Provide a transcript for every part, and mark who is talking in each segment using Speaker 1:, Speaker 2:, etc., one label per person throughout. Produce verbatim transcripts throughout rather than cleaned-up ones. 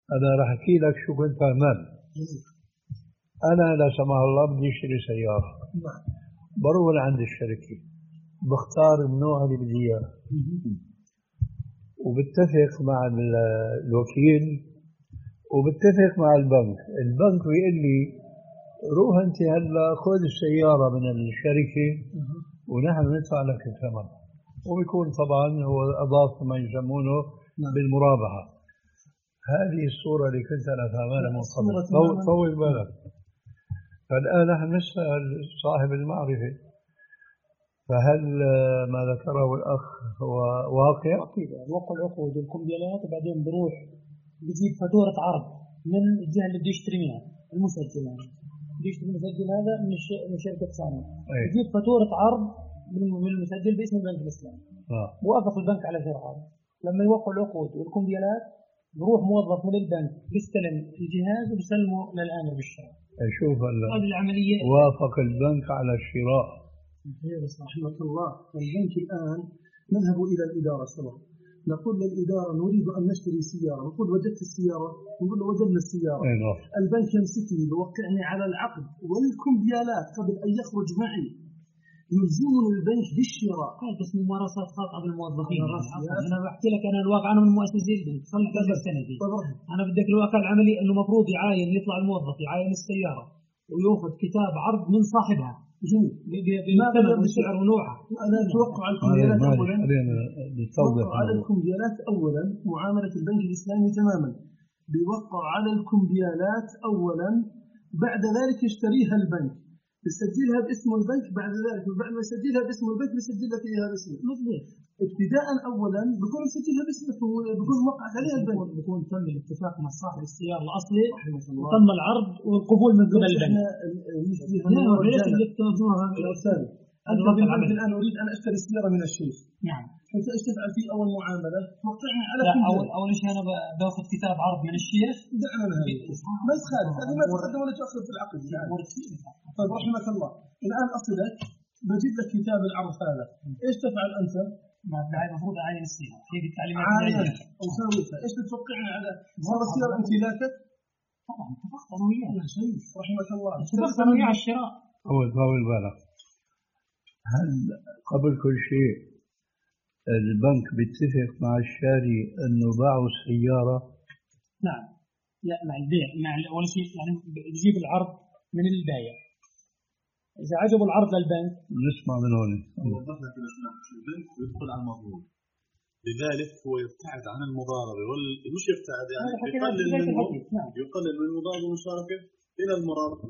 Speaker 1: أنا راح أحكي لك شو كنت أعمل. أنا لا سمح الله بدي أشتري سيارة، بروح لعند الشركة بختار النوع اللي بدي إياه، وبتفق مع الوكيل وبتفق مع البنك. البنك بيقول لي روح أنت هلا خذ السيارة من الشركة ونحن ندفع لك الثمن، وبيكون طبعا هو أضاف ما يسمونه بالمرابحة. هذه الصورة اللي كنت أنا فاهمها من قبل. طول بالك. فالآن نحن نسأل صاحب المعرفة، فهل ما ذكره الأخ هو واقع؟
Speaker 2: أكيد وقع العقود والكمبيالات، وبعدين بروح بجيب فاتورة عرض من الجهة اللي بده يشتري منها، المسجل يعني بده يشتري المسجل هذا من من شركة ثانية، بجيب فاتورة عرض من المسجل باسم البنك الإسلامي،
Speaker 1: آه.
Speaker 2: وافق البنك على شراء عرض. لما يوقع العقود والكمبيالات بروح موظف من البنك بيستلم الجهاز وبسلمه للآمر بالشراء.
Speaker 1: شوف
Speaker 2: هذه العملية
Speaker 1: وافق البنك على الشراء.
Speaker 3: بس رحمة الله البنك الآن نذهب إلى الإدارة سوا، نقول للإدارة نريد أن نشتري سيارة، نقول وجدت السيارة، نقول له وجدنا السيارة.
Speaker 1: أيوة.
Speaker 3: البنك يمسكني بوقعني على العقد والكمبيالات قبل أن يخرج معي، يلزمني البنك بالشراء.
Speaker 2: هاي بس ممارسات خاطئة بالموظفين. أنا بحكي لك أنا الواقع، أنا من مؤسسة البنك صار لي كذا سنة دي. أنا بدك الواقع العملي إنه مفروض يعاين، يطلع الموظف يعاين السيارة ويأخذ كتاب عرض من صاحبها بثمن وسعر ونوعها.
Speaker 3: أنا أتوقع على الكمبيالات أولا بيوقع على الكمبيالات أولا معاملة البنك الإسلامي تماما، بيوقع على الكمبيالات أولا، بعد ذلك يشتريها البنك يسجلها باسم البنك، بعد ذلك بعد ما يسجلها باسم البنك بيسجل لك اياها باسمك. مضبوط. ابتداء اولا بكون مسجلها باسمك وبكون موقع عليها البنك،
Speaker 2: بكون تم الاتفاق مع صاحب السياره الاصلي وتم العرض والقبول من قبل البنك.
Speaker 3: لا ليش اللي تنظمها الاستاذ؟ انت بالبنك الان اريد ان اشتري السياره من الشيخ.
Speaker 2: نعم.
Speaker 3: انت ايش تفعل في اول معامله؟ توقعني على
Speaker 2: لا اول اول شيء انا باخذ كتاب عرض من الشيخ.
Speaker 3: دعنا من هذه ما تخالف، هذه ما تقدم ولا تاخذ في العقد. طيب رحمك الله، الآن أصلك بجيب لك كتاب العرض هذا، إيش تفعل أنت؟
Speaker 2: ما بعد المفروض أعين السيارة، هي التعليمات
Speaker 3: عاين أو ساويتها، إيش بتوقعني على صار السيارة امتلاكك؟
Speaker 2: طبعا اتفقت أنا وياه.
Speaker 3: يا شيخ رحمك الله،
Speaker 2: اتفقت أنا وياه على الشراء.
Speaker 1: أول طول بالك، هل قبل كل شيء البنك بيتفق مع الشاري إنه باعوا السيارة؟
Speaker 2: نعم. لا مع البيع، مع أول شيء يعني بجيب العرض من البائع، إذا عجبوا العرض للبنك
Speaker 1: نسمع من هون.
Speaker 4: وضحنا كده البنك يدخل على المضمون، لذلك هو يبتعد عن المضاربة وال مش يبتعد يعني يقلل من نعم. يقلل من المضاربة والمشاركة إلى المرابحة.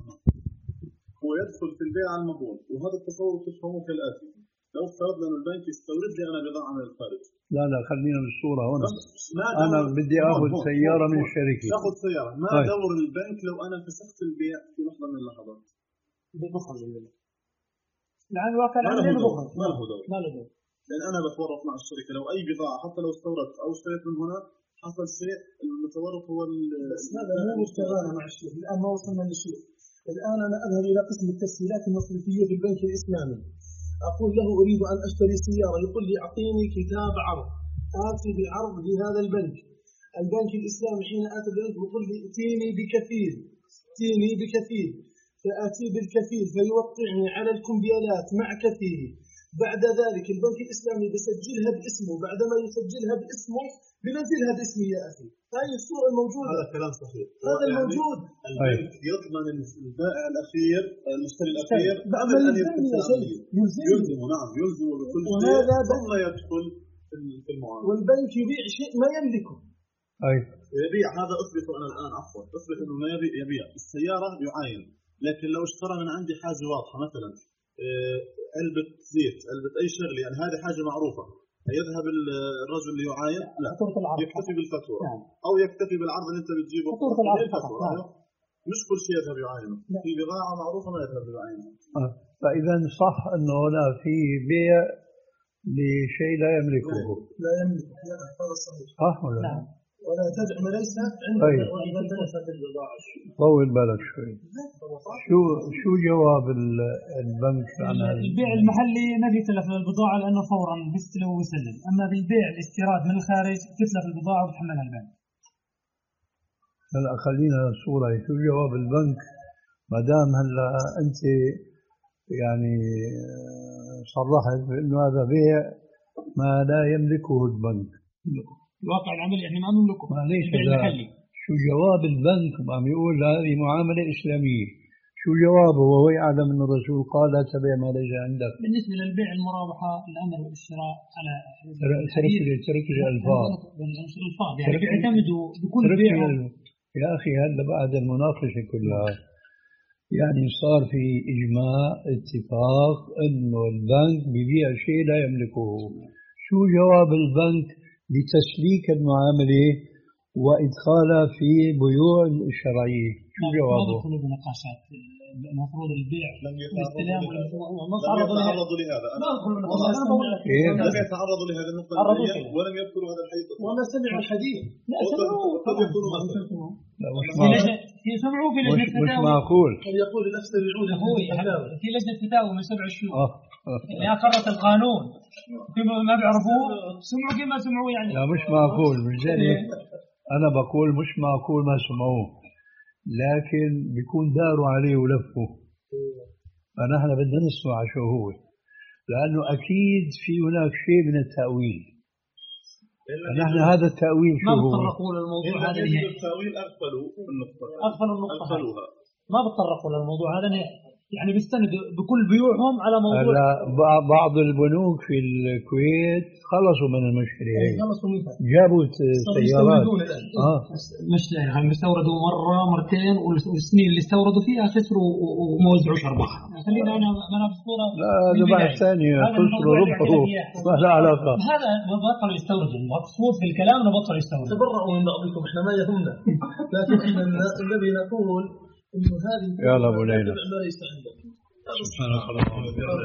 Speaker 4: هو يدخل في البيع على المضمون، وهذا التصور تفهمه كالآتي: لو افترضنا أن البنك يستورد لي أنا بضاعة من الخارج.
Speaker 1: لا لا خلينا بالصورة هنا. أنا بدي آخذ سيارة من الشركة.
Speaker 4: تأخذ سيارة، ما طيب. دور البنك لو أنا فسخت البيع في لحظة من اللحظات؟
Speaker 2: بخرج البنك. الآن الواقع
Speaker 4: ما له دور. ما له دور.
Speaker 2: ما له دور.
Speaker 4: لأن أنا بتورط مع الشركة، لو أي بضاعة حتى لو استوردت أو اشتريت من هنا حصل شيء، المتورط هو
Speaker 3: هذا مو مشتغلنا مع الشيء. الآن ما وصلنا للشيء. الآن أنا أذهب إلى قسم التسهيلات المصرفية في البنك الإسلامي، أقول له أريد أن أشتري سيارة، يقول لي أعطيني كتاب عرض، آتي بعرض لهذا البنك. البنك الإسلامي حين آتي البنك يقول لي ائتيني بكفيل، ائتيني بكفيل، فآتي بالكفيل فيوقعني على الكمبيالات مع كفيلي. بعد ذلك البنك الإسلامي بسجلها باسمه، بعدما يسجلها باسمه بنزلها باسمي يا أخي. هاي الصورة الموجودة.
Speaker 4: هذا كلام صحيح.
Speaker 3: هذا يعني الموجود.
Speaker 4: البنك يضمن البائع الأخير، المشتري الأخير
Speaker 3: قبل أن يدخل شيء
Speaker 4: يلزم. نعم يلزم بكل شيء ثم يدخل في المعاملة.
Speaker 3: والبنك يبيع شيء ما يملكه.
Speaker 1: أي.
Speaker 4: يبيع، هذا أثبت أنا الآن عفوا أثبت إنه ما يبيع. يبيع السيارة يعاين، لكن لو اشترى من عندي حاجة واضحة مثلا علبة زيت، علبة أي شغل، يعني هذه حاجة معروفة، يذهب الرجل اللي يعاين؟ لا، يكتفي بالفاتورة نعم. أو يكتفي بالعرض اللي أنت بتجيبه
Speaker 2: فاتورة العرض فقط.
Speaker 4: مش كل شيء يذهب يعاينه، في بضاعة معروفة ما يذهب يعاينها.
Speaker 1: آه. فإذا صح أنه هنا في بيع لشيء لا يملكه.
Speaker 3: لا يملكه، لا هذا صحيح.
Speaker 1: صح ولا لا؟
Speaker 3: نعم. ولا تدع ما ليس عندك وإذا تلفت البضاعة.
Speaker 1: طول بالك شوي. شو شو جواب البنك عن هذا؟
Speaker 2: البيع المحلي ما بيتلف البضاعة لأنه فورا بيستلم ويسلم، أما بالبيع الاستيراد من الخارج تتلف البضاعة وتحملها البنك.
Speaker 1: هلا خلينا صورة، شو جواب البنك ما دام هلا أنت يعني صرحت بأنه هذا بيع ما لا يملكه البنك؟
Speaker 2: الواقع العملي احنا ما نملكه.
Speaker 1: معليش شو جواب البنك؟ عم يقول هذه معاملة إسلامية، شو جوابه وهو يعلم أن الرسول قال لا تبيع ما ليس عندك؟
Speaker 2: بالنسبة للبيع المرابحة الأمر والشراء على
Speaker 1: ترك ترك الألفاظ
Speaker 2: الألفاظ يعني بيعتمدوا بكل بيع.
Speaker 1: يا أخي هلا بعد المناقشة كلها يعني صار في إجماع اتفاق أنه البنك بيبيع شيء لا يملكه. شو جواب البنك لتسليك المعاملة وإدخالها في بيوع الشرعية؟ شو جوابه؟
Speaker 2: ما بدخلوا بنقاشات. المفروض البيع
Speaker 4: والاستلام لم يتعرضوا لهذا.
Speaker 2: ما بدخلوا بنقاشات. أنا بقول لك
Speaker 4: لم يتعرضوا لهذا النقطة ولم يذكروا هذا الحديث.
Speaker 3: وما سمعوا الحديث.
Speaker 2: لا سمعوا.
Speaker 4: قد يكونوا ما سمعوا.
Speaker 2: في سمعوا في لجنة
Speaker 1: فتاوى. مش معقول.
Speaker 3: يقول الأكثر يعود
Speaker 2: هو في لجنة فتاوى من سبع شهور. اللي أقرت القانون فيما ما بيعرفوه سمعوا كما سمعوا يعني.
Speaker 1: لا مش معقول، مش ذلك أنا بقول مش معقول ما سمعوه، لكن بيكون داروا عليه ولفوا. فنحن بدنا نسمع شو هو، لأنه أكيد في هناك شيء من التأويل. فنحن هذا التأويل شو هو؟
Speaker 2: ما بتطرقوا للموضوع هذا نهائي.
Speaker 4: التأويل أغفلوا النقطة.
Speaker 2: أغفلوا النقطة. ما بتطرقوا للموضوع هذا نهائي. يعني بيستندوا بكل بيوعهم على موضوع.
Speaker 1: بعض البنوك في الكويت خلصوا من المشكلة هي. جابوا سيارات.
Speaker 2: اه مش يعني بيستوردوا مرة مرتين والسنين اللي استوردوا فيها خسروا وما وزعوش أرباح. خلينا أنا أنا بصورة.
Speaker 1: لا هذا بعد ثانية خسروا ربحوا ما له علاقة.
Speaker 2: هذا بطل يستورد، المقصود في الكلام إنه بطل يستورد.
Speaker 3: تبرؤوا من بعضكم إحنا ما يهمنا، لكن إحنا الذي نقول إنه هذه
Speaker 1: يلا أبو ليلى
Speaker 4: سبحانك اللهم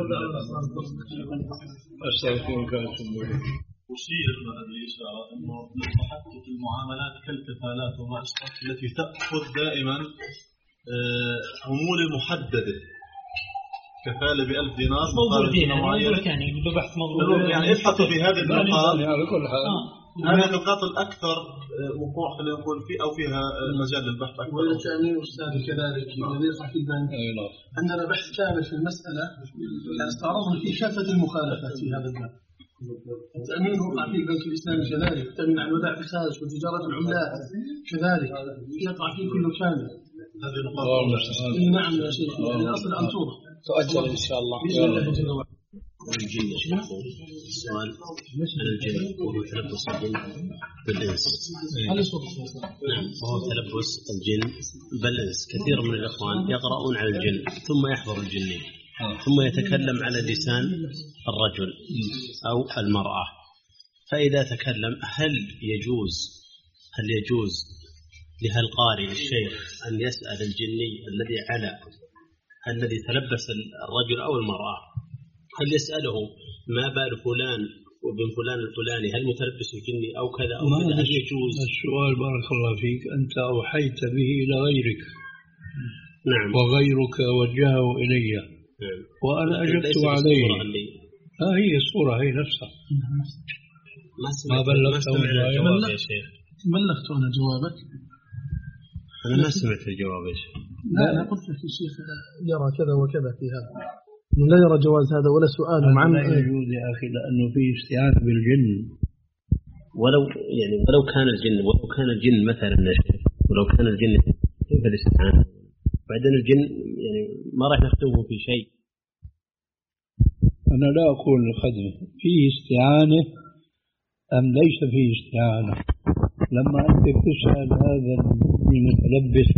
Speaker 4: أستغفرك وأتوب إليك. أشير هذه الإشارة أنه من تحقق المعاملات كالكفالات وما أشبه التي تأخذ دائما عمولة محددة، كفالة بألف دينار
Speaker 2: موضوع معين يعني بده بحث موضوع
Speaker 4: يعني ابحثوا في هذه النقاط. هذه النقاط الأكثر وقوع خلينا نقول في أو فيها مجال للبحث أكثر.
Speaker 3: والتأمين أستاذ كذلك الذي يصح في البنك عندنا بحث كامل في المسألة، يعني استعرضنا في كافة المخالفات في هذا الباب. التأمين وقع في البنك الإسلامي كذلك، التأمين على الودائع بالخارج وتجارة العملات كذلك يقع فيه كله كامل.
Speaker 4: هذه نقاط.
Speaker 3: نعم يا شيخ، يعني الأصل أن توضح.
Speaker 5: تؤجل إن شاء الله.
Speaker 3: بسم الله جل وعلا.
Speaker 5: الجن يا شيخ، السؤال عن الجن وهو تلبس الجن بالإنس. نعم، وهو تلبس الجن بالإنس. كثير من الإخوان يقرؤون على الجن ثم يحضر الجني ثم يتكلم على لسان الرجل أو المرأة، فإذا تكلم هل يجوز هل يجوز لهالقارئ الشيخ أن يسأل الجني الذي على الذي تلبس الرجل أو المرأة، هل يسأله ما بال فلان وابن فلان الفلاني هل متلبس الجني أو كذا أو كذا، هل يجوز؟
Speaker 1: السؤال بارك الله فيك أنت أوحيت به إلى غيرك.
Speaker 5: نعم.
Speaker 1: وغيرك وجهه إلي.
Speaker 5: نعم.
Speaker 1: وأنا أجبت عليه. ها هي الصورة هي نفسها.
Speaker 5: ما بلغت
Speaker 3: الجواب يا شيخ. بلغت أنا جوابك.
Speaker 5: أنا ما سمعت الجواب يا شيخ.
Speaker 3: لا أنا قلت لك الشيخ يرى كذا وكذا في هذا، لا يرى جواز هذا ولا سؤال
Speaker 1: عن لا يجوز يا أخي، لأنه في استعانة بالجن.
Speaker 5: ولو يعني ولو كان الجن ولو كان الجن مثلا ولو كان الجن كيف الاستعانة؟ بعدين الجن يعني ما راح نخدمه في شيء.
Speaker 1: أنا لا أقول الخدمة فيه استعانة أم ليس فيه استعانة. لما أنت تسأل هذا المتلبس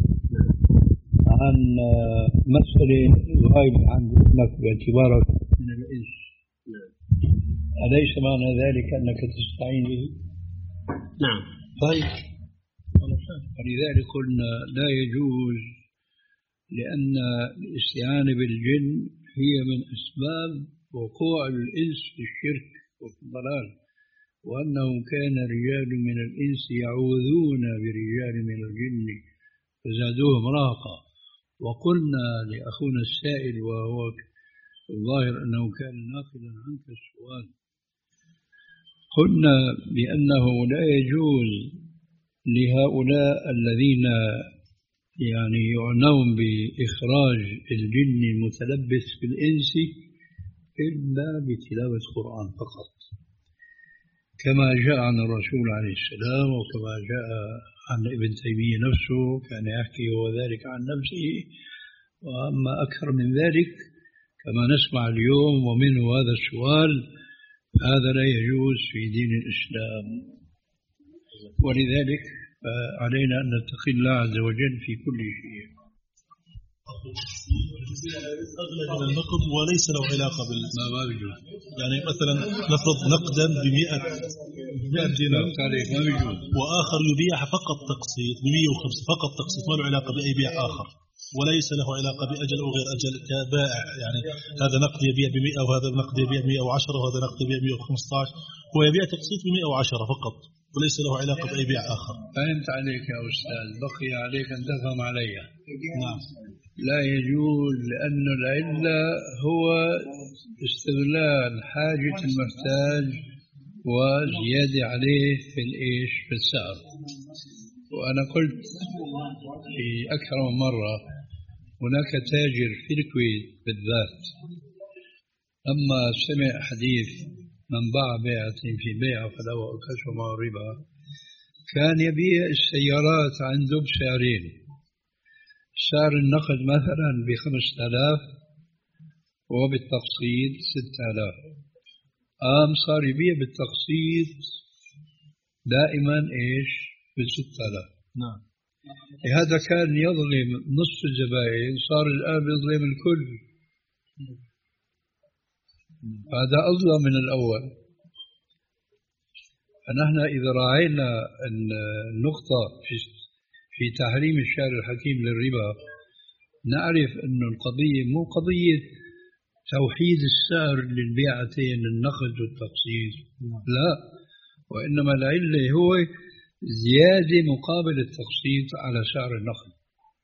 Speaker 1: عن مسألة غايبة عن ذهنك باعتبارك من الإنس، أليس معنى ذلك أنك تستعين به؟
Speaker 5: نعم.
Speaker 1: طيب فلذلك قلنا لا يجوز، لأن الاستعانة بالجن هي من أسباب وقوع الإنس في الشرك وفي الضلال، وأنه كان رجال من الإنس يعوذون برجال من الجن فزادوهم رهقا. وقلنا لأخونا السائل وهو الظاهر أنه كان ناقلا عنك السؤال، قلنا بأنه لا يجوز لهؤلاء الذين يعني يعنون بإخراج الجن المتلبس بالإنس إلا بتلاوة القرآن فقط، كما جاء عن الرسول عليه السلام، وكما جاء عن ابن تيمية نفسه كان يحكي هو ذلك عن نفسه. وأما أكثر من ذلك كما نسمع اليوم ومنه هذا السؤال، هذا لا يجوز في دين الإسلام. ولذلك علينا أن نتقي الله عز وجل في كل شيء.
Speaker 4: أغلب النقد وليس له علاقة بال ما بيجوز. يعني مثلا نفرض نقدا بمئة مئة دينار وآخر يبيع فقط تقسيط بمئة وخمسة فقط تقسيط، ما له علاقة بأي بيع آخر، وليس له علاقة بأجل أو غير أجل كبائع. يعني هذا نقد يبيع بمئة وهذا نقد يبيع بمئة وعشرة وهذا نقد يبيع بمئة وخمسة عشر، هو يبيع تقسيط بمئة وعشرة فقط وليس له علاقة بأي بيع آخر.
Speaker 1: فهمت عليك يا أستاذ، بقي عليك أن تفهم علي. نعم، لا يجوز، لأن العلة هو استغلال حاجة المحتاج وزيادة عليه في الإيش في السعر. وأنا قلت في أكثر من مرة هناك تاجر في الكويت بالذات لما سمع حديث من باع بيعة في بيعة فله كسب معه الربا، كان يبيع السيارات عنده بسعرين، سعر النقد مثلا بخمسة آلاف وبالتقسيط ستة آلاف. قام صار يبيع بالتقسيط دائما إيش بستة آلاف.
Speaker 4: نعم.
Speaker 1: هذا كان يظلم نصف الزبائن، صار الآن يظلم الكل. هذا أظلم من الأول. فنحن إذا راعينا النقطة في في تحريم الشارع الحكيم للربا، نعرف أن القضية مو قضية توحيد السعر للبيعتين النقد والتقسيط، لا، وإنما العلة هو زيادة مقابل التقسيط على سعر النقد.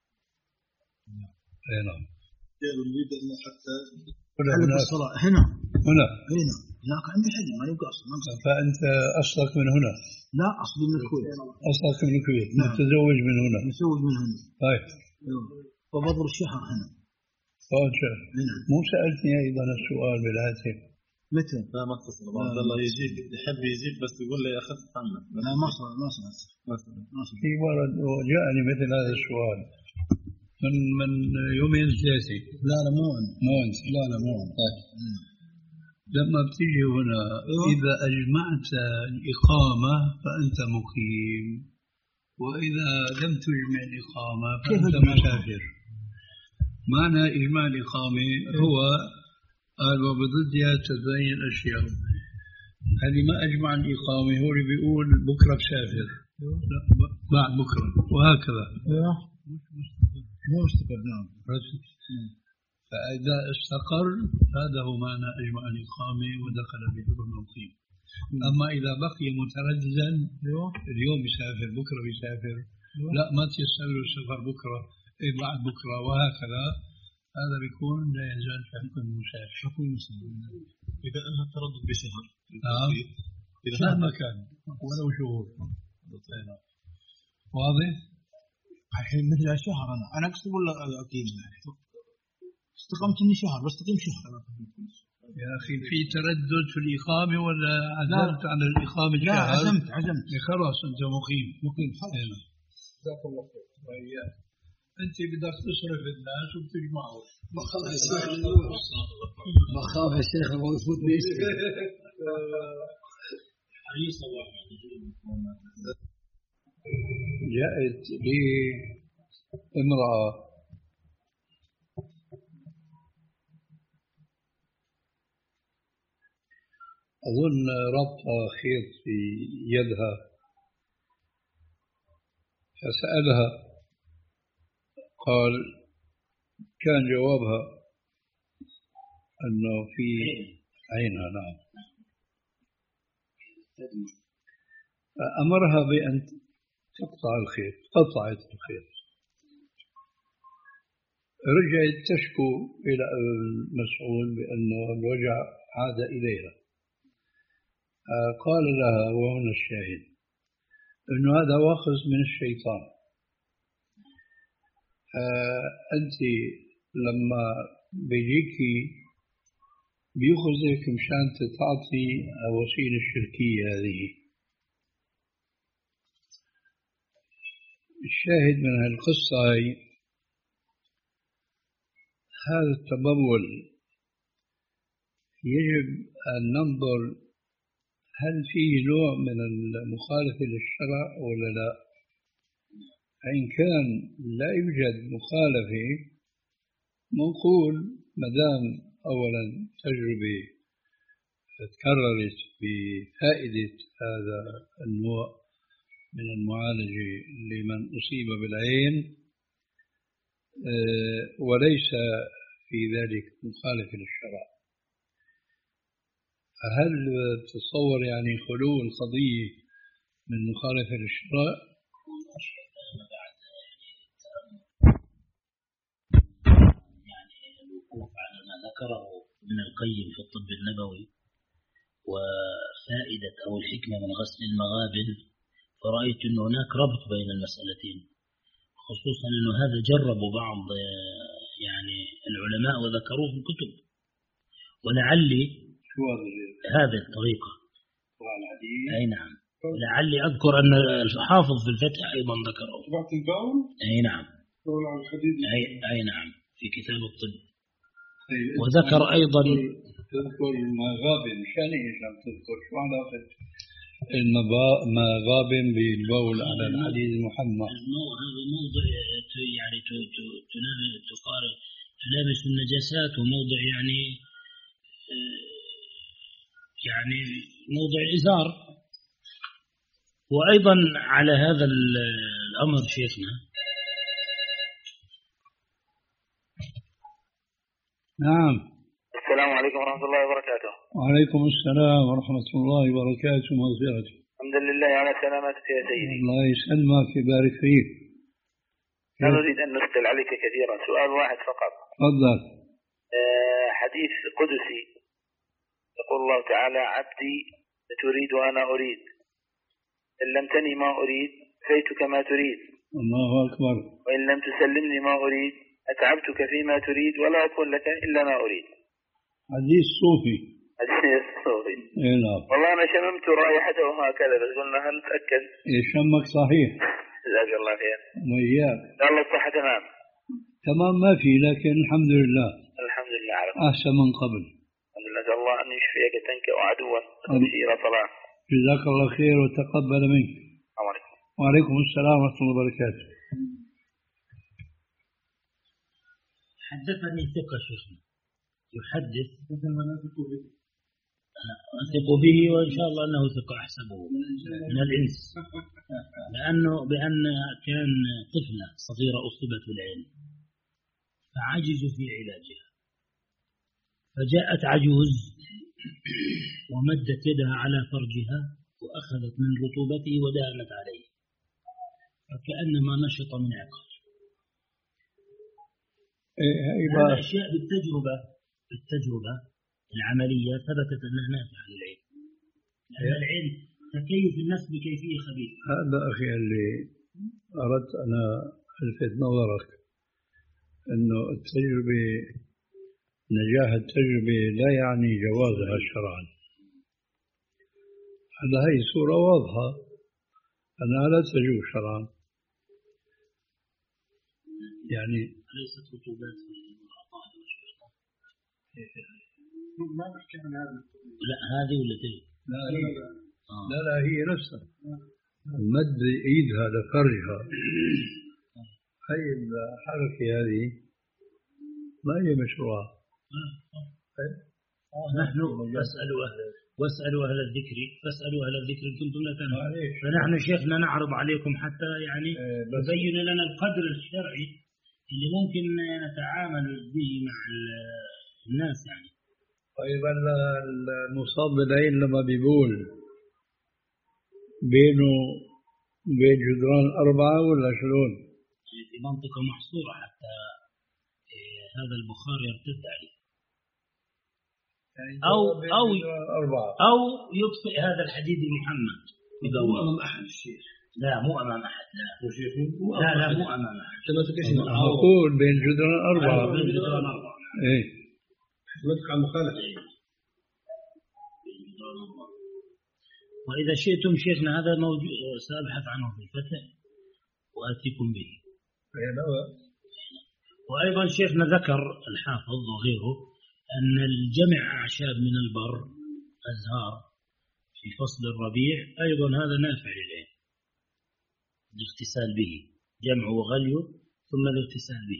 Speaker 1: نعم.
Speaker 4: نريد أن حتى
Speaker 1: هنا
Speaker 3: الصلاة هنا
Speaker 1: هنا
Speaker 3: هنا هناك عندي حاجة ما يبقى أصلا.
Speaker 1: فأنت أصلك من هنا؟
Speaker 3: لا، أصلي من الكويت.
Speaker 1: أصلك من الكويت.
Speaker 3: نعم.
Speaker 1: متزوج من هنا؟
Speaker 3: متزوج من هنا.
Speaker 1: طيب.
Speaker 3: وبضر الشهر هنا.
Speaker 1: فوت شهر. مو سألتني أيضا السؤال بالهاتف؟
Speaker 3: متى؟
Speaker 4: لا ما اتصل. عبد الله يجيب يحب يجيب بس يقول لي أخذت عنك.
Speaker 3: لا ما صار ما صار ما صار.
Speaker 1: في مرة جاءني مثل هذا السؤال من من يومين ثلاثة.
Speaker 3: لا لا مو أنت.
Speaker 1: مو أنت.
Speaker 3: لا لا مو أنت.
Speaker 1: طيب. لما بتيجي هنا إذا أجمعت الإقامة فأنت مقيم، وإذا لم تجمع الإقامة فأنت مسافر. معنى إجماع الإقامة هو قال وبضدها تبين الأشياء. اللي ما أجمع الإقامة هو اللي بيقول بكرة بسافر، لا بعد بكرة وهكذا.
Speaker 3: مو مستقر. نعم.
Speaker 1: فإذا استقر هذا هو معنى أجمع الإقامة ودخل في حكم المقيم. أما إذا بقي مترددا اليوم يسافر بكرة بيسافر، لا ما تيسر له السفر بكرة إيه بعد بكرة وهكذا، هذا بيكون لا يزال في حكم المسافر.
Speaker 4: حكم المسافر إذا أنهى التردد بشهر.
Speaker 1: نعم.
Speaker 4: إذا
Speaker 1: ما كان ولو شهور. واضح؟
Speaker 3: الحين مثل شهر أنا أنا أقصد ولا أقيم استقمت إني شهر بستقيم شهر.
Speaker 1: يا أخي في تردد في الإقامة ولا عزمت على الإقامة
Speaker 3: لا
Speaker 1: شهر؟
Speaker 3: عزمت عزمت
Speaker 1: خلاص أنت مقيم.
Speaker 3: مقيم خلاص.
Speaker 1: جزاك الله خير. أنت بدك تصرف الناس وبتجمعهم.
Speaker 3: بخاف يا شيخ بخاف يا شيخ ما يفوت لي
Speaker 1: جاءت لي امرأة أظن ربطها خيط في يدها، فسألها قال كان جوابها أنه في عينها. نعم. فأمرها بأن تقطع الخيط، قطعت الخيط، رجعت تشكو إلى المسؤول بأنه الوجع عاد إليها. قال لها وهنا الشاهد إنه هذا واخذ من الشيطان. آه أنت لما بيجيكي بيأخذك مشان تعطي وسيلة الشركية هذه. الشاهد من هالقصة هي هذا التبول يجب أن ننظر هل فيه نوع من المخالفة للشرع ولا لا. إن كان لا يوجد مخالفة نقول مدام أولا تجربة تكررت بفائدة هذا النوع من المعالجة لمن أصيب بالعين وليس في ذلك مخالفة للشرع. هل تتصور يعني خلو القضية من مخالفة للشرع؟
Speaker 6: يعني الوقوف على ما ذكره من القيم في الطب النبوي وفائدة أو الحكمة من غسل المغابن، فرأيت أن هناك ربط بين المسألتين، خصوصا أنه هذا جربوا بعض يعني العلماء وذكروه في الكتب، ولعلي هذه الطريقة أي نعم، لعلي أذكر أن الحافظ في الفتح أيضا ذكره أي نعم أي, أي نعم في كتاب الطب، وذكر أيضا
Speaker 1: تذكر المغابن. شان إيش عم تذكر؟ شو علاقة المغابن بالبول على الحديد المحمى؟
Speaker 6: هذا موضع يعني تلامس النجاسات، وموضع يعني يعني موضع الإزار. وأيضا على هذا الأمر شيخنا.
Speaker 1: نعم.
Speaker 7: السلام عليكم ورحمة الله وبركاته.
Speaker 1: وعليكم السلام ورحمة الله وبركاته ومغفرته.
Speaker 7: الحمد لله على سلامتك يا سيدي.
Speaker 1: الله يسلمك ويبارك فيك.
Speaker 7: لا نريد أن نثقل عليك كثيرا، سؤال واحد فقط.
Speaker 1: تفضل.
Speaker 7: أه حديث قدسي يقول الله تعالى: عبدي تريد وأنا أريد، إن لم تني ما أريد فيتك ما تريد.
Speaker 1: الله أكبر.
Speaker 7: وإن لم تسلمني ما أريد أتعبتك فيما تريد ولا أكون لك إلا ما أريد.
Speaker 1: حديث صوفي.
Speaker 7: حديث صوفي.
Speaker 1: إيه نعم.
Speaker 7: والله أنا شممت رائحته هكذا، بس قلنا هنتأكد.
Speaker 1: إيه شمك صحيح.
Speaker 7: جزاك الله خير.
Speaker 1: وإياك.
Speaker 7: الله الصحة تمام.
Speaker 1: تمام ما في، لكن الحمد لله.
Speaker 7: الحمد لله على كل.
Speaker 1: أحسن من قبل.
Speaker 7: الحمد لله. نسأل الله أن يشفيك تنكأ عدوا وتمشي إلى صلاة.
Speaker 1: جزاك الله خير وتقبل منك.
Speaker 7: السلام عليكم.
Speaker 1: وعليكم السلام ورحمة الله وبركاته.
Speaker 6: حدثني ثقة شيخنا يحدث أثق به، وإن شاء الله أنه ثقة أحسبه من الإنس، لأنه بأن كان طفلة صغيرة أصيبت بالعين فعجزوا في علاجها، فجاءت عجوز ومدت يدها على فرجها وأخذت من رطوبته ودهنت عليه فكأنما نشط من عقل. هذا أشياء بالتجربة بالتجربة العملية ثبتت أنها نافعة للعين، لأن العين تكيف النفس بكيفية خبيثة.
Speaker 1: هذا أخي اللي أردت أنا ألفت نظرك أنه التجربة نجاح التجربة لا يعني جوازها شرعا. هذا هي صورة واضحة أنها لا تجوز شرعا. يعني
Speaker 6: ليست رطوبات في الأعضاء والشيطان.
Speaker 3: ما نحكي عن هذا.
Speaker 6: لا هذه ولا تلك؟
Speaker 1: لا هي آه. لا لا هي نفسها مد إيدها لفرجها. هي الحركة هذه ما هي مشروعة.
Speaker 6: نحن نسأل أهل واسألوا أهل الذكر فاسألوا أهل الذكر إن كنتم لا تعلمون. فنحن شيخنا نعرض عليكم حتى يعني تبين لنا القدر الشرعي اللي ممكن نتعامل به مع الناس يعني.
Speaker 1: طيب المصاب بالعين لما بيقول بينه بين جدران أربعة ولا شلون؟
Speaker 6: في منطقة محصورة حتى هذا البخار يرتد عليه. أو أو أو يطفئ هذا الحديد المحمد بدور أحد الشيخ. لا مو أمام أحد، لا لا لا مو أمام أحد.
Speaker 1: معقول بين جدران أربعة.
Speaker 6: بين جدران أربعة.
Speaker 1: إيه.
Speaker 3: حسبتك على المخالفة.
Speaker 6: وإذا شئتم شيخنا هذا موجود سأبحث عنه في الفتح وآتيكم به. وأيضا شيخنا ذكر الحافظ وغيره أن الجمع أعشاب من البر أزهار في فصل الربيع أيضا هذا نافع للعين، الاغتسال به، جمع وغلي ثم الاغتسال به.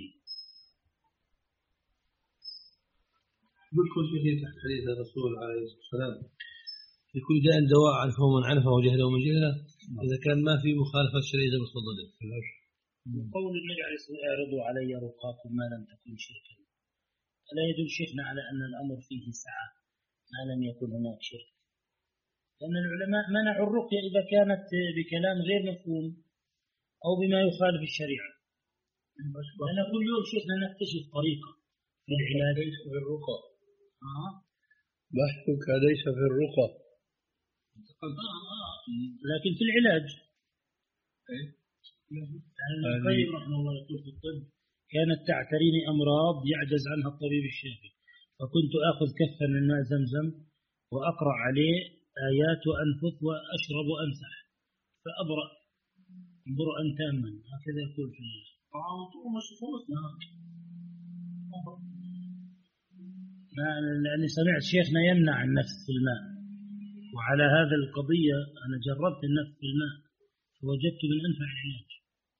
Speaker 3: يقول في تحت حديث الرسول عليه الصلاة والسلام في كل داء دواء عرفه من عرفه وجهله من جهله، إذا كان ما في مخالفة شرعية متفضلة.
Speaker 6: قول النبي عليه الصلاة والسلام اعرضوا علي رقاكم ما لم تكن شركا، ألا يدل شيخنا على أن الأمر فيه سعة ما لم يكن هناك شرك؟ لأن العلماء منعوا الرقية إذا كانت بكلام غير مفهوم أو بما يخالف الشريعة. لأن كل يوم شيخنا نكتشف طريقة في العلاج.
Speaker 1: ليس في الرقى. آه. بحثك ليس في الرقى.
Speaker 6: آه آه. لكن في العلاج.
Speaker 1: إيه؟
Speaker 6: يعني ابن القيم رحمه الله يقول في الطب كانت تعتريني أمراض يعجز عنها الطبيب الشافي، فكنت آخذ كفا من ماء زمزم وأقرأ عليه آيات وأنفث وأشرب وأمسح فأبرأ برءا تاما. هكذا يقول في لأني سمعت شيخنا يمنع النفس في الماء، وعلى هذا القضية أنا جربت النفس في الماء فوجدت من أنفع العلاج.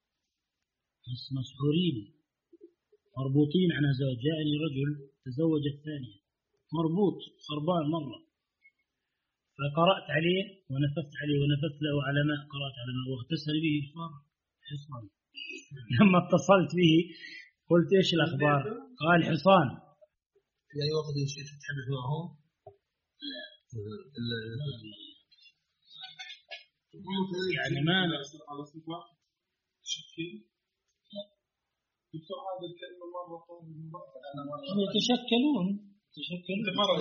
Speaker 6: مسحورين مربوطين عن زوج، جاءني رجل تزوج الثانية مربوط خربان مرة، فقرأت عليه ونفثت عليه ونفثت له على ماء، قرأت على ماء واغتسل به صار حصان. لما اتصلت به قلت إيش الأخبار؟ قال حصان.
Speaker 3: في أي وقت تتحدث معهم؟ لا
Speaker 6: يعني ما يتشكلون يتشكلون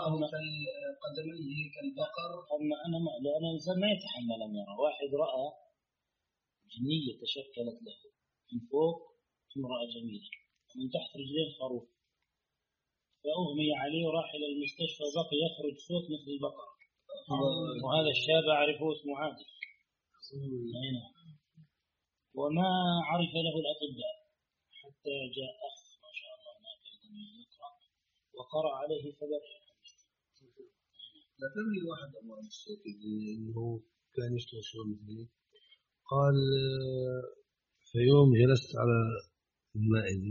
Speaker 3: قدميه كالبقر.
Speaker 6: أما أنا ما لأن الإنسان ما يتحمل أن يرى واحد رأى جنية تشكلت له من فوق امرأة جميلة ومن تحت رجلين خروف، فأغمي عليه وراح إلى المستشفى وبقي يخرج صوت مثل البقر. وهذا الشاب أعرفه اسمه عادل هنا، وما عرف له الأطباء حتى جاء أخ ما شاء الله هناك يقرأ وقرأ عليه فبرئ.
Speaker 3: لا تمني واحد أمام الصوت إنه كان يشتغل شغل مثلي، قال في يوم جلست على المائدة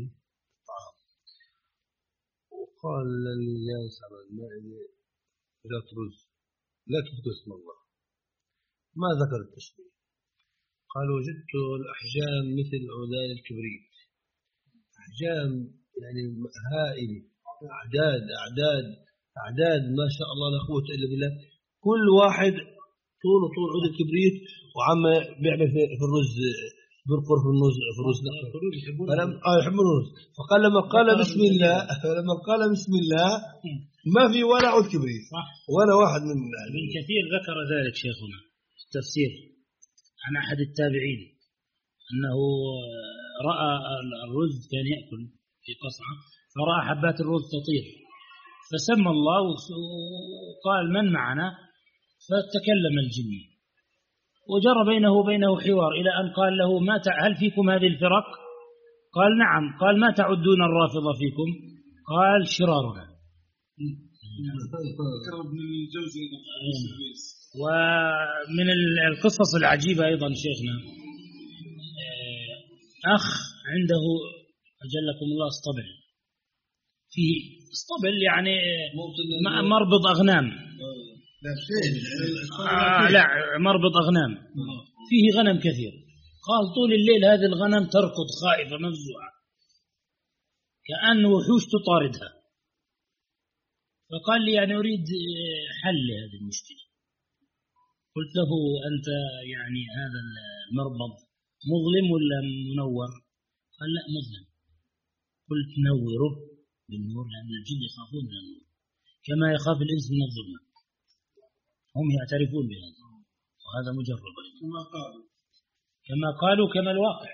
Speaker 3: وقال اللي جالس على المائدة لا ترز لا تذكر اسم الله، ما ذكر التشبيه. قال وجدت الأحجام مثل عودان الكبريت، أحجام يعني هائلة، أعداد أعداد أعداد ما شاء الله لا قوة إلا بالله، كل واحد طول طول عود الكبريت وعم بيعمل في الرز بيرقر في الرز في الرز فلم آه يحب الرز. فقال لما قال بسم الله لما قال بسم الله ما في ولا عود كبريت ولا واحد من
Speaker 6: ابن كثير ذكر ذلك شيخنا في التفسير عن أحد التابعين أنه رأى الرز كان يأكل في قصعة فرأى حبات الرز تطير فسمى الله وقال من معنا، فتكلم الجني وجرى بينه وبينه حوار إلى أن قال له ما هل فيكم هذه الفرق؟ قال نعم. قال ما تعدون الرافضة فيكم؟ قال شرارنا. ومن القصص العجيبة أيضا شيخنا أخ عنده أجلكم الله اسطبل، فيه اسطبل يعني مربض أغنام آه لا مربض أغنام فيه غنم كثير. قال طول الليل هذه الغنم تركض خائفة مفزوعة كأن وحوش تطاردها، فقال لي يعني أريد حل لهذه المشكلة. قلت له أنت يعني هذا المربض مظلم ولا منور؟ قال لا مظلم. قلت نوره بالنور لأن الجن يخافون من النور كما يخاف الإنس من الظلمة، هم يعترفون بهذا وهذا مجرب. كما قالوا كما الواقع.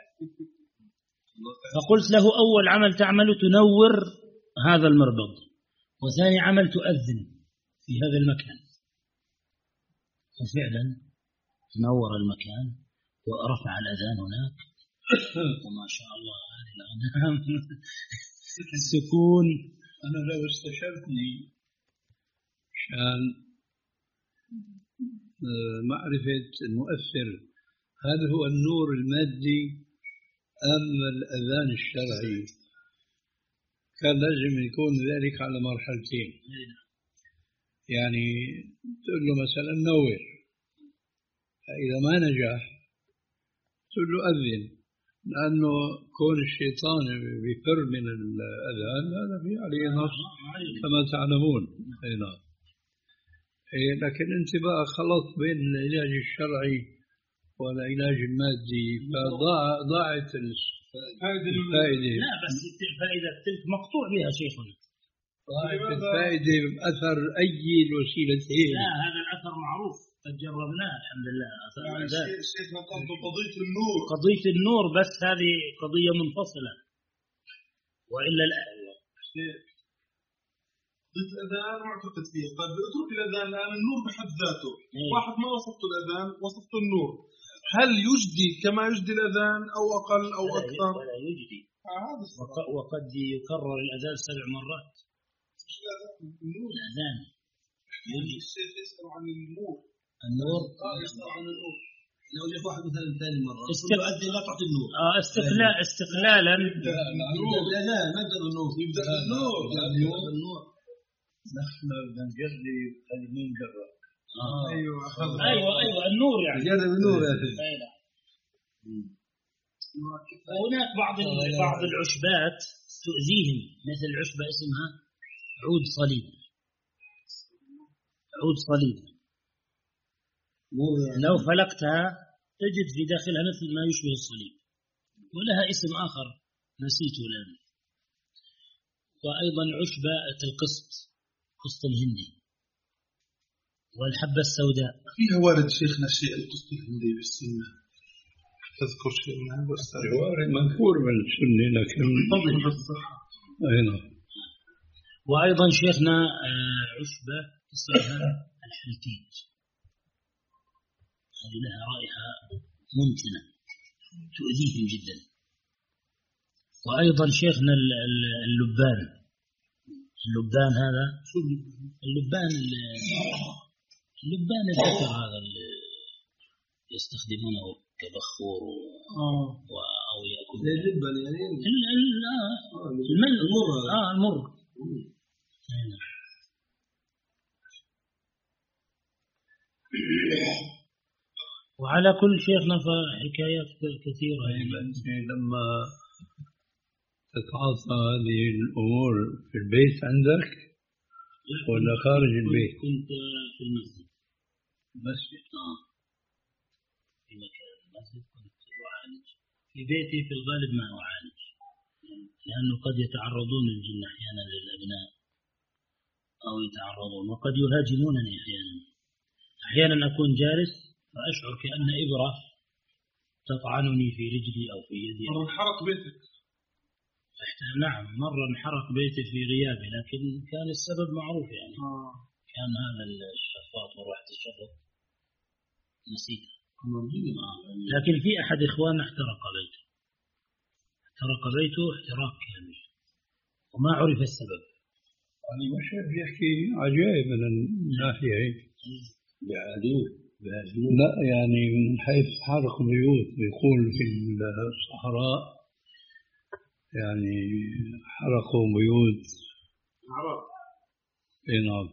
Speaker 6: فقلت له أول عمل تعمل تنور هذا المربض، وثاني عمل تؤذن في هذا المكان. وفعلا نور المكان ورفع الأذان هناك، وما شاء الله هذه الأغنام السكون.
Speaker 1: أنا لو استشرتني عشان معرفة المؤثر هل هو النور المادي أم الأذان الشرعي، كان لازم يكون ذلك على مرحلتين. يعني تقول له مثلا نور، إذا ما نجح تقول له أذن، لأنه كون الشيطان بيفر من الأذان هذا في عليه نص كما تعلمون. نعم. لكن أنت بقى خلط بين العلاج الشرعي والعلاج المادي، فضاعت الفائدة.
Speaker 6: لا بس الفائدة مقطوع بها شيخنا،
Speaker 1: ضاعت الفائدة بأثر أي الوسيلتين.
Speaker 6: لا هذا الأثر معروف قد جربناه الحمد لله.
Speaker 4: الشيخ نقلت قضية النور
Speaker 6: قضية النور بس هذه قضية منفصلة، وإلا الآن
Speaker 4: قضية الأذان معتقد فيها. طيب اترك الأذان الآن، النور بحد ذاته إيه؟ واحد ما وصفت الأذان وصفت النور، هل يجدي كما يجدي الأذان أو أقل أو
Speaker 6: ولا
Speaker 4: أكثر؟
Speaker 6: ولا يجدي. آه وق- وقد يكرر الأذان سبع مرات.
Speaker 4: النور
Speaker 6: الأذان يجدي.
Speaker 4: الشيخ يسأل عن النور.
Speaker 6: النور
Speaker 4: آه يسأل عن النور. لو جاء واحد مثلا ثاني مرة
Speaker 6: استق...
Speaker 4: لا تعطي النور.
Speaker 6: آه استقلال استقلالا.
Speaker 4: لا لا ما يبدأ بالنور، يبدأ بالنور.
Speaker 3: النور
Speaker 1: نحن بنجري المين جرب.
Speaker 6: آه.
Speaker 4: أيوة
Speaker 6: أيوة أيوة النور يعني.
Speaker 3: جرب النور يا أخي.
Speaker 6: وهناك بعض بعض العشبات تؤذيهم، مثل العشبة اسمها عود صليب. عود صليب لو فلقتها تجد في داخلها مثل ما يشبه الصليب، ولها اسم آخر نسيته الآن. وأيضا عشبة القسط، قسط الهندي، والحبة السوداء.
Speaker 4: فيها وارد شيخنا شيء القسط الهندي بالسنة، تذكر شيء من هذا الأستاذ؟
Speaker 1: وارد منفور من السنة لكن
Speaker 4: فضل بالصحة.
Speaker 1: أيضا.
Speaker 6: وأيضا شيخنا عشبة اسمها الحلتيج، هذه لها رائحة ممتنة تؤذيهم جدا. وأيضا شيخنا اللبان، اللبان هذا اللبان اللبان الذكر هذا اللي يستخدمونه كبخور و أو يأكل
Speaker 3: اللبن يعني
Speaker 6: المل المر آه المر. وعلى كل شيخنا فحكايات كثيرة.
Speaker 1: يعني لما تتعاطى هذه الأمور في البيت عندك ولا خارج البيت؟
Speaker 6: كنت في المسجد.
Speaker 1: مسجد
Speaker 6: آه في مكان المسجد كنت أعالج. في بيتي في الغالب ما أعالج، لأنه قد يتعرضون الجن أحيانا للأبناء أو يتعرضون، وقد يهاجمونني أحيانا. أحيانا أكون جالس فأشعر كأن إبرة تطعنني في رجلي أو في يدي.
Speaker 4: مرة انحرق بيتك؟
Speaker 6: نعم مرة انحرق بيتي في غيابي، لكن كان السبب معروف يعني.
Speaker 4: آه.
Speaker 6: كان هذا الشفاط وروحة الشفط نسيت. آه. لكن في أحد إخواننا احترق بيته، احترق بيته احتراق كامل وما عرف السبب.
Speaker 1: يعني مش يحكي عجائب من الناحية هيك.
Speaker 3: بعدين
Speaker 1: لا يعني من حيث حرق بيوت، بيقول في الصحراء يعني حرقوا بيوت.
Speaker 4: عرب.
Speaker 1: اي نعم.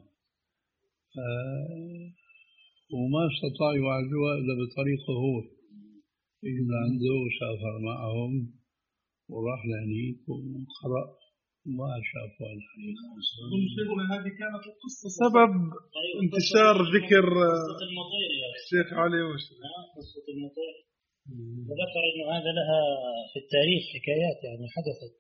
Speaker 1: آه وما استطاعوا يعالجوها الا بطريقه هو، يجوا لعنده وسافر معهم وراح لهنيك وقرأ ما شافوا الحقيقة.
Speaker 4: شيخنا هذه كانت القصة سبب انتشار ذكر الشيخ علي وشيخ.
Speaker 6: قصة المطير، وذكر انه هذا لها في التاريخ حكايات يعني حدثت.